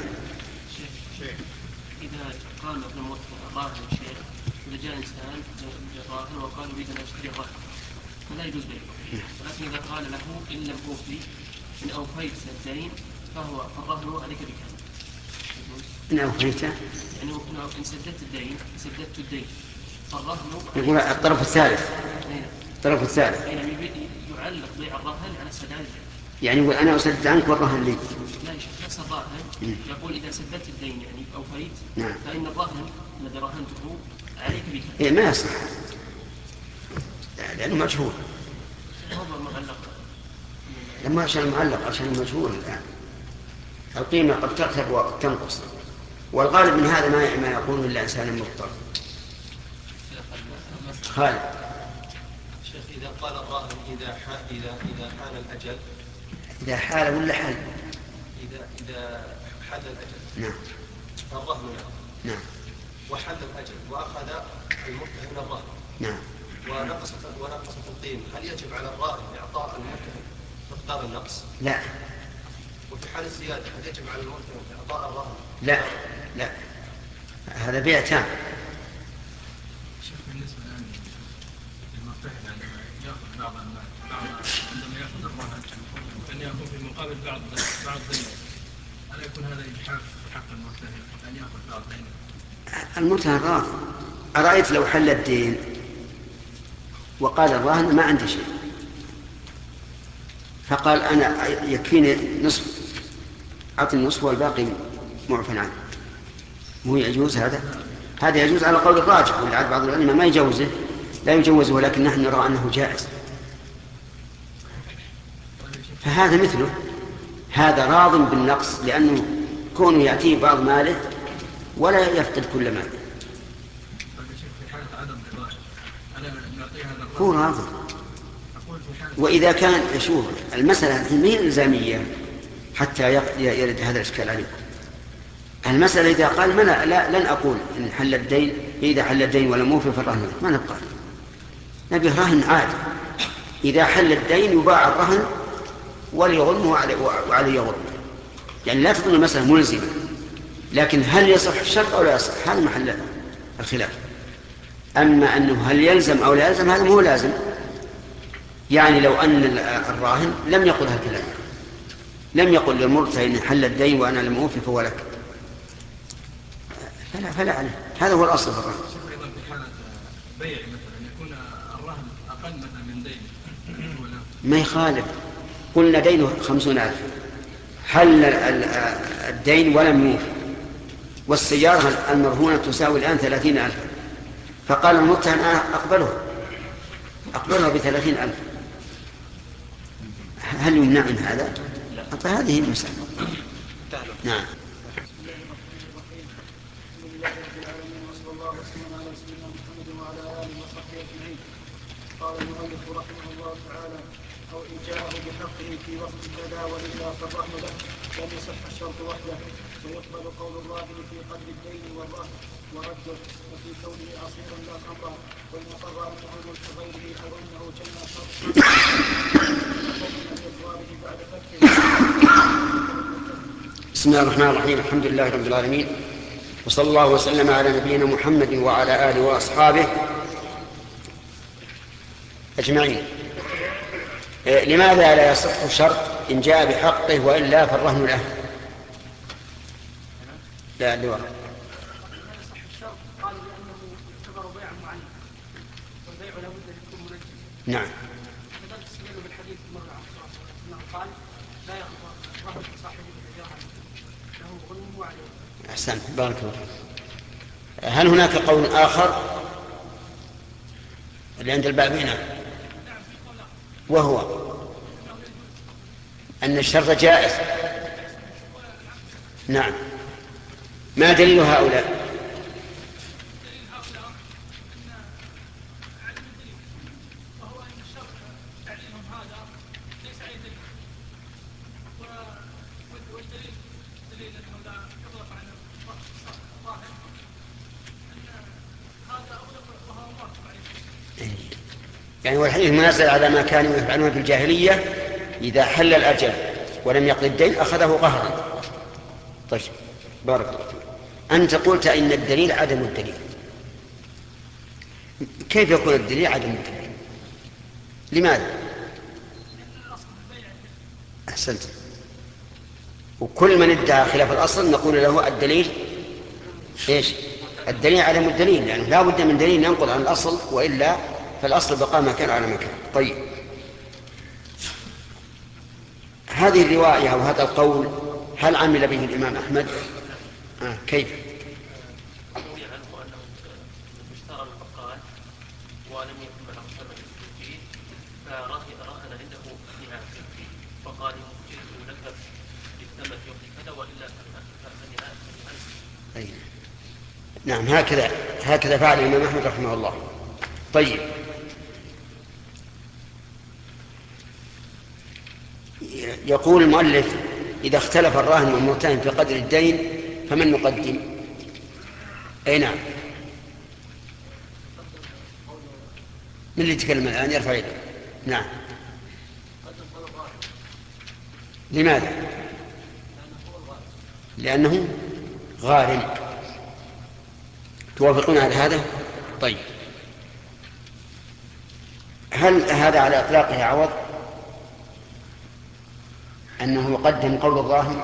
إذا قال الراهن الشيخ إذا جاء إنسان الراهن وقال أريد أن أشتري الرهن فلا يجوز بيعه، ولكن إذا قال له إن لم أوفي إن أوفيت الدين فهو الرهن عليك بكام. إن أوفيت يعني إن سددت الدين سددت الدين فالرهن يقول الطرف الثالث الطرف الثالث يعلق بيع الرهن على السداد. يعني يقول أنا أسدد عنك والرهن لي. لا يا شيخ نفس الراهن يقول إذا سددت الدين يعني أوفيت نعم. فإن الرهن الذي رهنته عليك بكام. إيه ما يصح لأنه مجهول. هو المعلق لما عشان المعلق عشان المجهول الآن القيمة قد ترتب وقد تنقص والغالب من هذا ما ما يقول إلا إنسان مضطر. خالد. شيخ إذا قال الراهن إذا حال إذا إذا حال الأجل إذا حال ولا حل؟ إذا إذا حل الأجل. نعم. الرهن له. نعم. وحل الأجل وأخذ المرتهن الرهن. نعم. ونقصت ونقصت القيمة، هل يجب على الراهن إعطاء المرتهن مقدار النقص؟ لا. وفي حال الزيادة هل يجب على المرتهن إعطاء الرهن؟ لا لا هذا بيع تام. شوف بالنسبة الآن للمرتهن عندما يأخذ بعض المال عندما يأخذ الرهن أن يأخذ في مقابل بعض بعض دينه، ألا يكون هذا إجحاف في حق المرتهن أن يأخذ بعض دينه؟ المرتهن راض. أرأيت لو حل الدين وقال الراهن ما عندي شيء فقال أنا يكفيني نصف أعطي النصف والباقي معفى عنه، مو يجوز هذا؟ هذا يجوز على قول الراجح ولعل بعض العلماء ما يجوزه لا يجوزه ولكن نحن نرى أنه جائز. فهذا مثله هذا راض بالنقص لأنه كونه يأتيه بعض ماله ولا يفقد كل ماله. هو راضي. وإذا كان شوف المسألة ما هي إلزامية حتى يرد هذا الإشكال عليكم. المسألة إذا قال من لا لن أقول إن حل الدين إذا حل الدين ولا موفي فالرهن ما نبقى نبي رهن عادي. إذا حل الدين يباع الرهن وليغنه وعليه يغن، يعني لا تظن المسألة ملزمة، لكن هل يصح الشرط أو لا يصح هذا محل الخلاف. أما أنه هل يلزم أو لا يلزم هذا مو لازم، يعني لو أن الراهن لم يقل هالكلام، لم يقل للمرتهن حل الدين وأنا لم أوفي فهو لك، فلا فلا عليه. هذا هو الأصل في الرهن. أيضا في حالة بيع مثلا يكون الرهن أقل مثلا من دين ما يخالف، قلنا دينه خمسون ألف، حل الدين ولم يوفي، والسيارة المرهونة تساوي الآن ثلاثين ألف، فقال المرتهن أنا أقبله أقبله بثلاثين ألف، هل يمنع من هذا؟ فهذه المسألة. نعم. قال المؤلف رحمه الله تعالى: أو إن جاءه بحقه في وقت كذا وإلا فالرهن له لم يصح الشرط وحده، ويقبل قول الراهن في قدر الدين والرهن ورده، وفي كونه عصيرا لا خمرا، وإن قضى أنه ملك غيره أو أنه جنى شرطا من إضراره بعد فكه. بسم الله الرحمن الرحيم. الحمد لله رب العالمين، وصلى الله وسلم على نبينا محمد وعلى آله وأصحابه أجمعين. لماذا لا يصح الشرط إن جاء بحقه وإلا فالرهن له؟ لا اللي وراء. نعم. أحسنت، بارك الله. هل هناك قول آخر اللي عند البابين وهو أن الشرط جائز؟ نعم. ما دليل هؤلاء؟ يعني والحديث منزل على ما كانوا يفعلون في الجاهلية، إذا حل الأجل ولم يقضي الدين أخذه قهرا. طيب، بارك الله فيك. أنت قلت إن الدليل عدم الدليل. كيف يكون الدليل عدم الدليل؟ لماذا؟ أحسنت. وكل من ادعى خلاف الأصل نقول له الدليل إيش؟ الدليل عدم الدليل، يعني لا بد من دليل ينقض عن الأصل، وإلا فالأصل بقى مكان على مكان. طيب، هذه الرواية أو هذا القول هل عمل به الإمام أحمد؟ آه كيف؟ روي عنه أنه اشترى من بقال ولم يكن معه ثمن فيه، فرهن عنده فيها فقال جئت لك بالثمن يوم كذا وإلا فمنها أي نعم، هكذا هكذا فعل الإمام أحمد رحمه الله. طيب، يقول المؤلف: إذا اختلف الراهن والمرتهن في قدر الدين فمن نقدم؟ أي نعم. من اللي يتكلم الآن يرفع يده؟ نعم. لماذا؟ لأنه غارم. توافقون على هذا؟ طيب، هل هذا على إطلاقه عوض أنه يقدم قول الراهن؟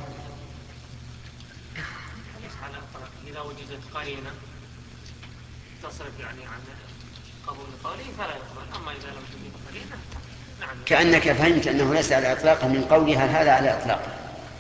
إذا وجدت قرينة تصرف يعني عن قبول قوله فلا يقبل، أما إذا لم توجد قرينة نعم. كأنك فهمت أنه ليس على إطلاقه من قولها هذا على إطلاقه،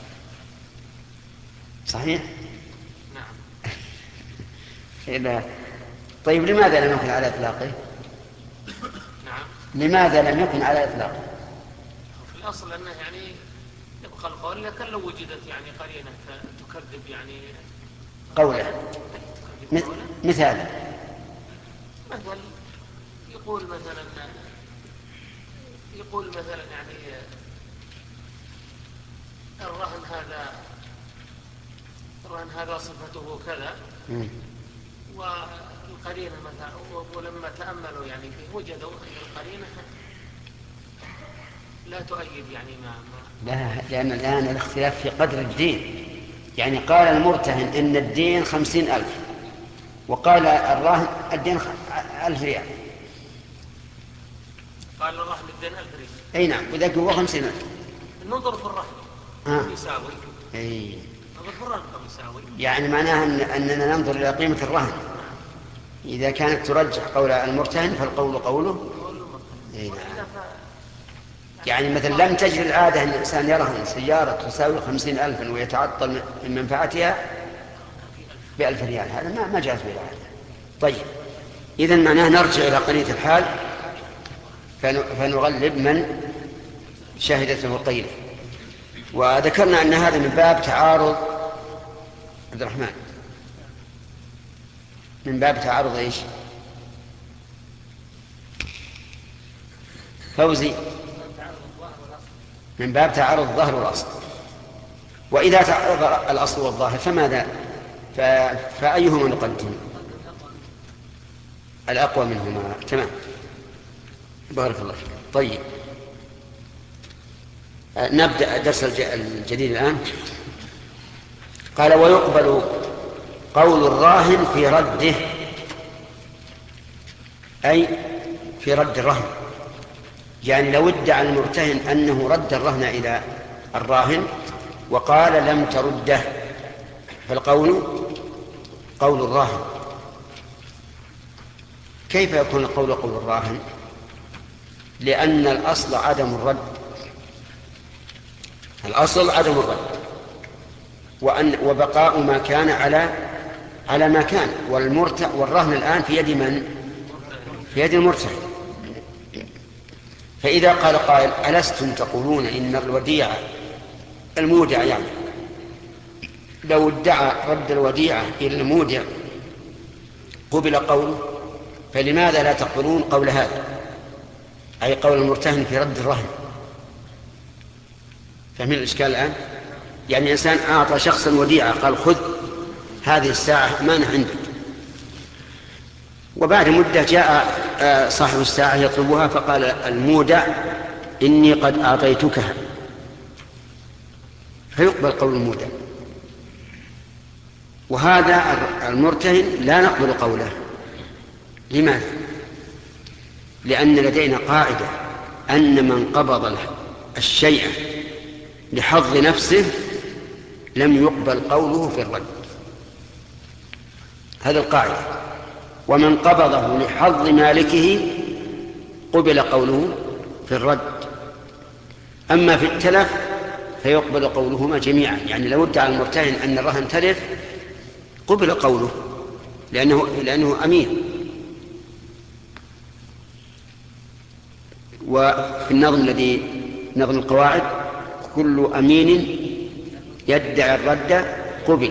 صحيح؟ نعم. إلا طيب، لماذا لم يكن على إطلاقه؟ نعم. لماذا لم يكن على إطلاقه؟ في الأصل أنه يعني يبقى القول لكن لو وجدت يعني قرينة تكذب يعني قوله. مثال مثلا يقول مثلا يقول مثلا يعني الرهن هذا الرهن هذا صفته كذا، والقرينة مثلا ولما تأملوا يعني فيه وجدوا أن القرينة لا تؤيد يعني ما, ما لا، لأن الآن الاختلاف في قدر الدين. يعني قال المرتهن إن الدين خمسين ألف، وقال الراهن الدين ألف ريال، قال الرهن الدين ألف ريال. أي نعم، وإذا قوة خمسين ألف. ننظر في الرهن. آه. يساوي. أي. ننظر في الرهن كم يساوي. يعني معناها أن أننا ننظر إلى قيمة الرهن. إذا كانت ترجح قول المرتهن فالقول قوله. أي نعم. يعني مثلا لم تجري العادة أن الإنسان يرهن سيارة تساوي خمسين ألفا ويتعطل من منفعتها بألف ريال، هذا ما ما جاز به العادة. طيب، إذن معناه نرجع إلى قرية الحال فنغلب من شهدته القيلة. وذكرنا أن هذا من باب تعارض عبد الرحمن، من باب تعارض إيش؟ فوزي، من باب تعارض الظاهر والأصل. وإذا تعارض الأصل والظاهر فماذا؟ فأيهما نقدم؟ الأقوى منهما. تمام، بارك الله فيك. طيب، نبدأ درس الجديد الآن. قال: ويقبل قول الراهن في رده، أي في رد الرهن. يعني لو ادعى المرتهن أنه رد الرهن إلى الراهن وقال لم ترده، فالقول قول الراهن. كيف يكون القول قول الراهن؟ لأن الأصل عدم الرد، الأصل عدم الرد، وأن وبقاء ما كان على على ما كان. والمرتهن والرهن الآن في يد من؟ في يد المرتهن. فإذا قال قائل: ألستم تقولون إن الوديعة المودع، يعني لو ادعى رد الوديعة إلى المودع قبل قوله، فلماذا لا تقبلون قول هذا، أي قول المرتهن في رد الرهن؟ فمن الإشكال الآن؟ يعني إنسان أعطى شخصا وديعة، قال: خذ هذه الساعة أمانة عندك، وبعد مدة جاء صاحب الساعة يطلبها فقال المودع: إني قد أعطيتكها، فيقبل قول المودع. وهذا المرتهن لا نقبل قوله. لماذا؟ لأن لدينا قاعدة أن من قبض الشيء لحظ نفسه لم يقبل قوله في الرد. هذه القاعدة. ومن قبضه لحظ مالكه قبل قوله في الرد. أما في التلف فيقبل قولهما جميعا. يعني لو ادعى المرتهن أن الرهن تلف قبل قوله لأنه, لأنه أمين. وفي النظم الذي نظم القواعد: كل أمين يدعي الرد قبل.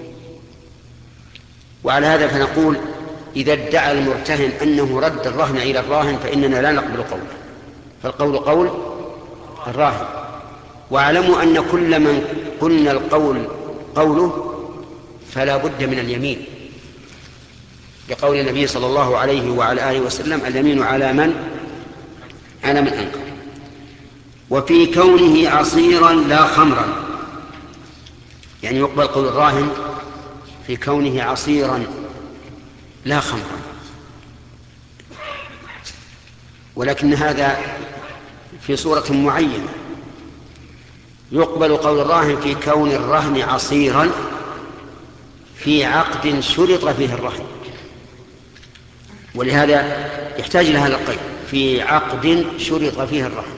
وعلى هذا فنقول: إذا ادعى المرتهن أنه رد الرهن إلى الراهن فإننا لا نقبل قوله، فالقول قول الراهن. واعلموا أن كل من قلنا القول قوله فلا بد من اليمين، لقول النبي صلى الله عليه وعلى آله وسلم: اليمين على من على من أنكر. وفي كونه عصيرا لا خمرا، يعني يقبل قول الراهن في كونه عصيرا لا خمرا، ولكن هذا في صورة معينة. يقبل قول الراهن في كون الرهن عصيرا في عقد شرط فيه الرهن، ولهذا يحتاج إلى هذا القيد: في عقد شرط فيه الرهن،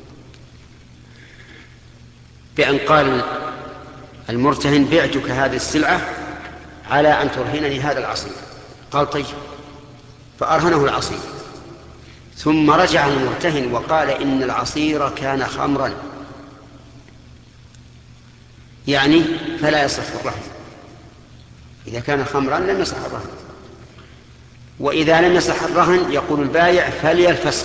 بأن قال المرتهن: بعتك هذه السلعة على أن ترهنني هذا العصير. قال: طيب، فأرهنه العصير، ثم رجع المرتهن وقال إن العصير كان خمرا، يعني فلا يصح الرهن. إذا كان خمرا لم يصح الرهن. وإذا لم يصح الرهن يقول البائع: فلي الفسخ،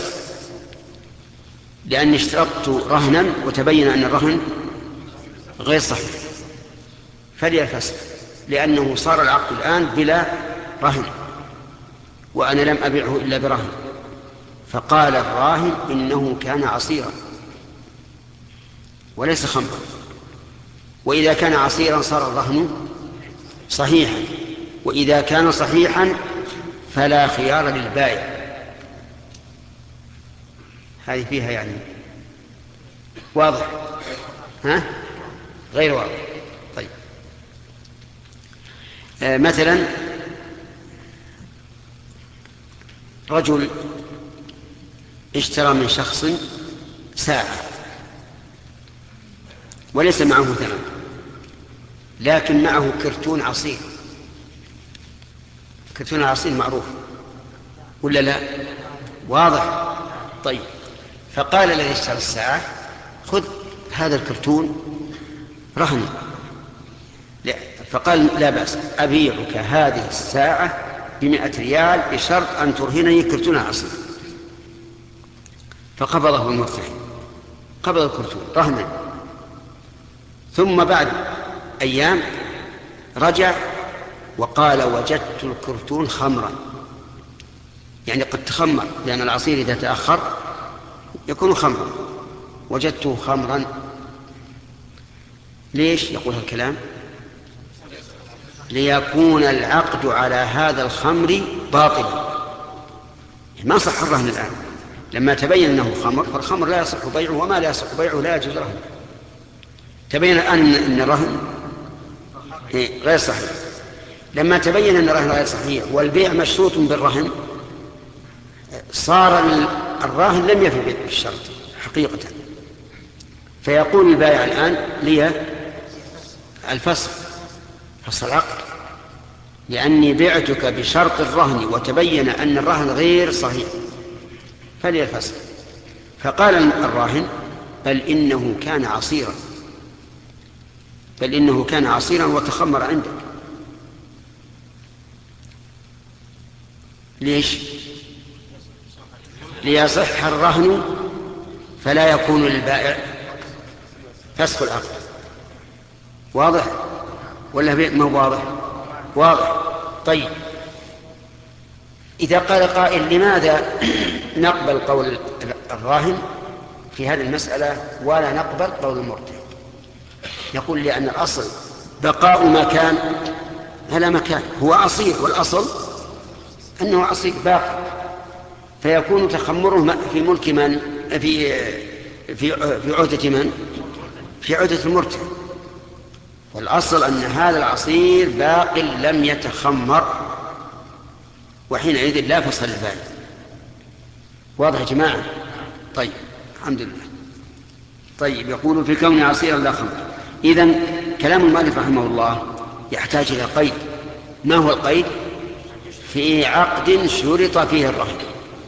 لأني اشترطت رهنا وتبين أن الرهن غير صحيح، فلي الفسخ، لأنه صار العقد الآن بلا رهن وأنا لم أبيعه إلا برهن. فقال الراهن: إنه كان عصيرا وليس خمرا. وإذا كان عصيرا صار الرهن صحيحا، وإذا كان صحيحا فلا خيار للبائع. هذه فيها يعني واضح؟ ها؟ غير واضح. طيب آه مثلا رجل اشترى من شخص ساعة وليس معه ثمن، لكن معه كرتون عصير. كرتون العصير معروف ولا لا؟ واضح. طيب فقال الذي اشترى الساعة خذ هذا الكرتون رهن. لا. فقال لا بأس، أبيعك هذه الساعة بمئة ريال بشرط أن ترهنني كرتون العصير. فقبضه المرتهن، قبض الكرتون رهنا. ثم بعد أيام رجع وقال وجدت الكرتون خمرا، يعني قد تخمر، لأن العصير إذا تأخر يكون خمرا. وجدته خمرا. ليش يقول هالكلام؟ ليكون العقد على هذا الخمر باطلا. ما صح الرهن الآن لما تبين أنه خمر، فالخمر لا يصح بيعه، وما لا يصح بيعه لا يجوز رهنه. تبين الآن أن الرهن غير صحيح. لما تبين أن الرهن غير صحيح والبيع مشروط بالرهن، صار الراهن لم يفي بالشرط حقيقة. فيقول البائع الآن لي الفسخ، فصل العقد، لأني بعتك بشرط الرهن وتبين أن الرهن غير صحيح، فلي الفسخ. فقال الراهن بل إنه كان عصيرا، بل إنه كان عصيرا وتخمر عندك. ليش؟ ليصح الرهن فلا يكون للبائع فسخ العقد. واضح ولا ما واضح؟ واضح. طيب إذا قال قائل لماذا نقبل قول الراهن في هذه المسألة ولا نقبل قول المرتهن؟ يقول لأن الأصل بقاء ما كان على مكان، هو عصير والأصل أنه عصير باقي، فيكون تخمره في ملك من؟ في في في عهدة من؟ في عهدة المرتهن. والأصل أن هذا العصير باق لم يتخمر، وحينئذ لا فصل البائع. واضح يا جماعة؟ طيب الحمد لله. طيب يقول في كون عصيرا لا خمر. إذن كلام المؤلف رحمه الله يحتاج إلى قيد. ما هو القيد؟ في عقد شرط فيه الرهن،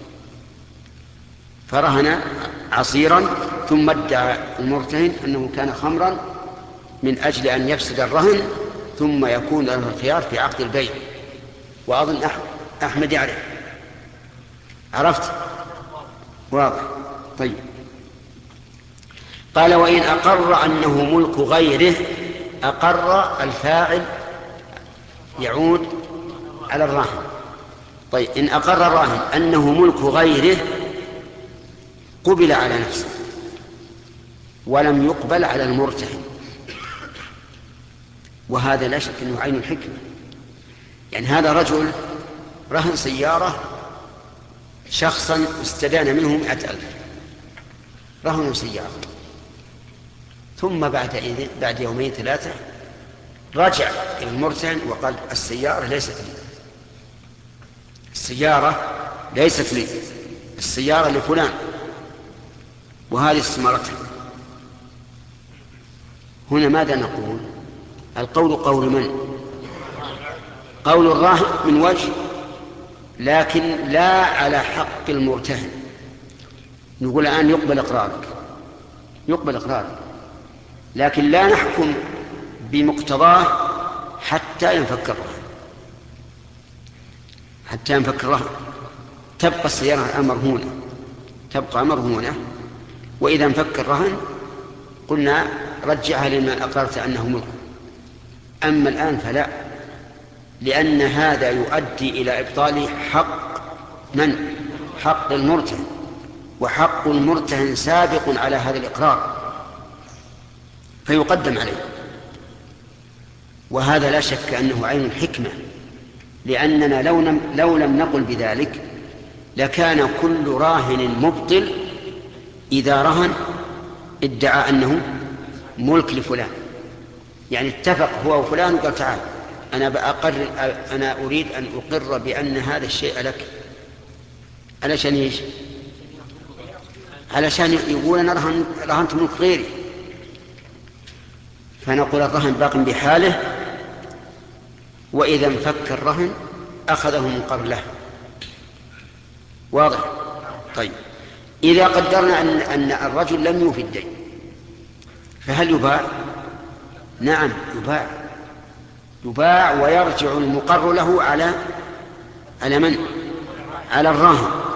فرهن عصيرا ثم ادعى المرتهن أنه كان خمرا من أجل أن يفسد الرهن، ثم يكون له الخيار في عقد البيع. وأظن أحمد يعرف. عرفت؟ واضح. طيب قال وإن أقر أنه ملك غيره، أقر الفاعل يعود على الراهن. طيب إن أقر الراهن أنه ملك غيره قبل على نفسه ولم يقبل على المرتهن، وهذا لا شك أنه عين الحكمة. يعني هذا رجل رهن سيارة شخصا استدان منه مئة ألف، رهن سيارة، ثم بعد بعد يومين ثلاثة رجع إلى المرتهن وقال السيارة ليست لي، السيارة ليست لي، السيارة لفلان، وهذه استمارته. هنا ماذا نقول؟ القول قول من؟ قول الراهن من وجه، لكن لا على حق المرتهن. نقول الآن يقبل إقرارك، يقبل إقرارك، لكن لا نحكم بمقتضاه حتى ينفك الرهن، حتى ينفك الرهن. تبقى السيارة مرهونة، تبقى مرهونة، وإذا انفك الرهن قلنا رجعها لمن أقررت أنه ملك. أما الآن فلا، لأن هذا يؤدي إلى إبطال حق من؟ حق المرتهن، وحق المرتهن سابق على هذا الإقرار فيقدم عليه. وهذا لا شك أنه عين الحكمة، لأننا لو لم, لو لم نقل بذلك لكان كل راهن مبطل إذا رهن ادعى أنه ملك لفلان، يعني اتفق هو وفلان وقال تعال أنا بأقر أنا أريد أن أقر بأن هذا الشيء لك. علشان إيش؟ علشان يقول أنا رهن رهنت ملك غيري، فنقول الرهن باق بحاله، وإذا انفك الرهن أخذه مقر له. واضح؟ طيب إذا قدرنا أن, أن الرجل لم يوفي الدين فهل يباع؟ نعم يباع، يباع ويرجع المقر له على على من؟ على الراهن.